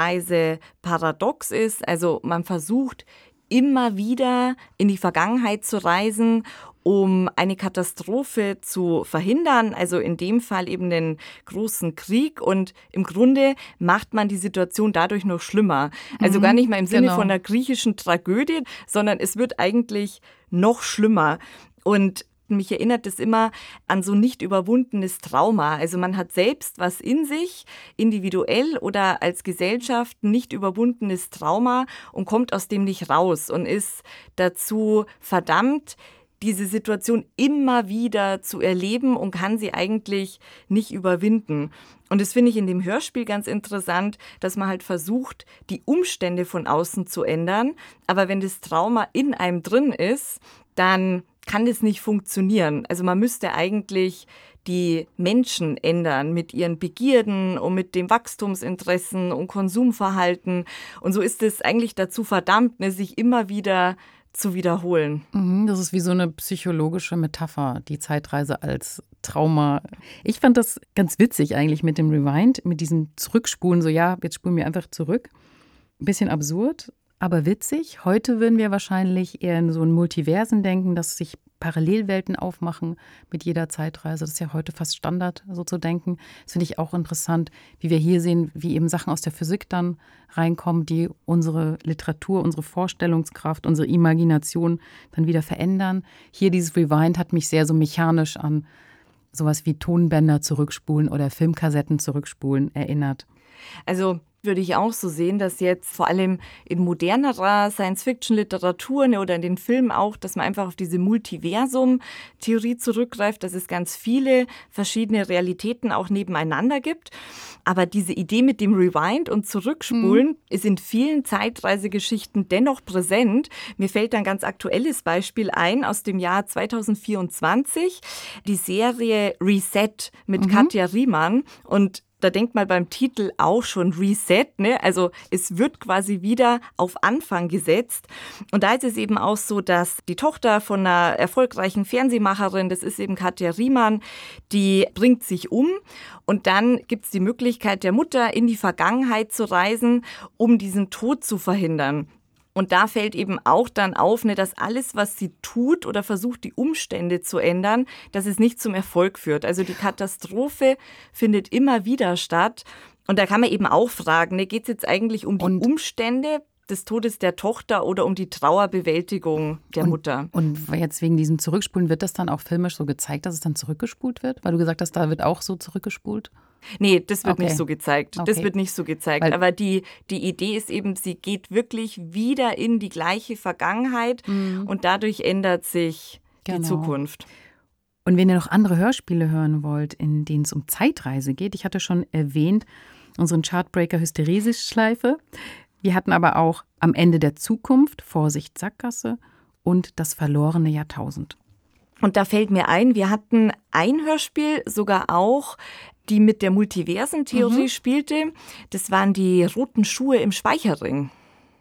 S2: Zeitreise-Paradox ist. Also man versucht immer wieder in die Vergangenheit zu reisen, um eine Katastrophe zu verhindern, also in dem Fall eben den großen Krieg. Und im Grunde macht man die Situation dadurch noch schlimmer. Also
S3: Mhm,
S2: gar nicht mal im Sinne
S3: genau.
S2: von einer griechischen Tragödie, sondern es wird eigentlich noch schlimmer. Und mich erinnert das immer an so nicht überwundenes Trauma. Also man hat selbst was in sich, individuell oder als Gesellschaft nicht überwundenes Trauma und kommt aus dem nicht raus und ist dazu verdammt, diese Situation immer wieder zu erleben und kann sie eigentlich nicht überwinden. Und das finde ich in dem Hörspiel ganz interessant, dass man halt versucht, die Umstände von außen zu ändern. Aber wenn das Trauma in einem drin ist, dann kann das nicht funktionieren. Also man müsste eigentlich die Menschen ändern mit ihren Begierden und mit dem Wachstumsinteressen und Konsumverhalten. Und so ist es eigentlich dazu verdammt, ne, sich immer wieder zu wiederholen.
S3: Mhm, das ist wie so eine psychologische Metapher, die Zeitreise als Trauma. Ich fand das ganz witzig eigentlich mit dem Rewind, mit diesem Zurückspulen. So, ja, jetzt spulen wir einfach zurück. Ein bisschen absurd, aber witzig. Heute würden wir wahrscheinlich eher in so ein Multiversen denken, dass sich Parallelwelten aufmachen mit jeder Zeitreise. Das ist ja heute fast Standard, so zu denken. Das finde ich auch interessant, wie wir hier sehen, wie eben Sachen aus der Physik dann reinkommen, die unsere Literatur, unsere Vorstellungskraft, unsere Imagination dann wieder verändern. Hier dieses Rewind hat mich sehr so mechanisch an sowas wie Tonbänder zurückspulen oder Filmkassetten zurückspulen erinnert.
S2: Also würde ich auch so sehen, dass jetzt vor allem in modernerer Science-Fiction-Literatur, ne, oder in den Filmen auch, dass man einfach auf diese Multiversum-Theorie zurückgreift, dass es ganz viele verschiedene Realitäten auch nebeneinander gibt. Aber diese Idee mit dem Rewind und Zurückspulen mhm. ist in vielen Zeitreisegeschichten dennoch präsent. Mir fällt ein ganz aktuelles Beispiel ein aus dem Jahr zweitausendvierundzwanzig, die Serie Reset mit mhm. Katja Riemann. Und da denkt man beim Titel auch schon Reset, ne? Also es wird quasi wieder auf Anfang gesetzt. Und da ist es eben auch so, dass die Tochter von einer erfolgreichen Fernsehmacherin, das ist eben Katja Riemann, die bringt sich um. Und dann gibt es die Möglichkeit der Mutter, in die Vergangenheit zu reisen, um diesen Tod zu verhindern. Und da fällt eben auch dann auf, ne, dass alles, was sie tut oder versucht, die Umstände zu ändern, dass es nicht zum Erfolg führt. Also die Katastrophe findet immer wieder statt. Und da kann man eben auch fragen, ne, geht es jetzt eigentlich um die und Umstände des Todes der Tochter oder um die Trauerbewältigung der
S3: und,
S2: Mutter?
S3: Und jetzt wegen diesem Zurückspulen, wird das dann auch filmisch so gezeigt, dass es dann zurückgespult wird? Weil du gesagt hast, da wird auch so zurückgespult?
S2: Nee, das wird
S3: okay.
S2: nicht so gezeigt.
S3: Okay.
S2: Das wird nicht so gezeigt.
S3: Weil
S2: Aber die, die Idee ist eben, sie geht wirklich wieder in die gleiche Vergangenheit mhm. und dadurch ändert sich
S3: genau.
S2: die Zukunft.
S3: Und wenn ihr noch andere Hörspiele hören wollt, in denen es um Zeitreise geht, ich hatte schon erwähnt, unseren Chartbreaker Hysteresis-Schleife. Wir hatten aber auch Am Ende der Zukunft, Vorsicht Sackgasse und Das verlorene Jahrtausend.
S2: Und da fällt mir ein, wir hatten ein Hörspiel sogar auch, die mit der Multiversentheorie mhm. spielte. Das waren die roten Schuhe im Speicherring.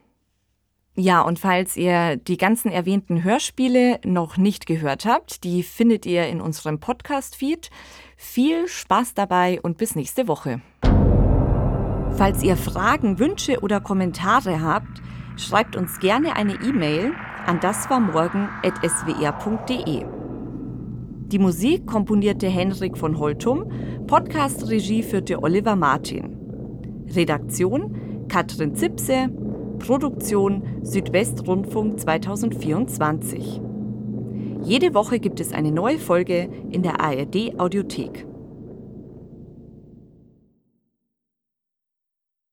S2: Ja, und falls ihr die ganzen erwähnten Hörspiele noch nicht gehört habt, die findet ihr in unserem Podcast-Feed. Viel Spaß dabei und bis nächste Woche. Falls ihr Fragen, Wünsche oder Kommentare habt, schreibt uns gerne eine E-Mail an daswarmorgen at s w r punkt d e. Die Musik komponierte Henrik von Holtum, Podcast-Regie führte Oliver Martin. Redaktion Katrin Zipse, Produktion Südwestrundfunk zweitausendvierundzwanzig. Jede Woche gibt es eine neue Folge in der A R D-Audiothek.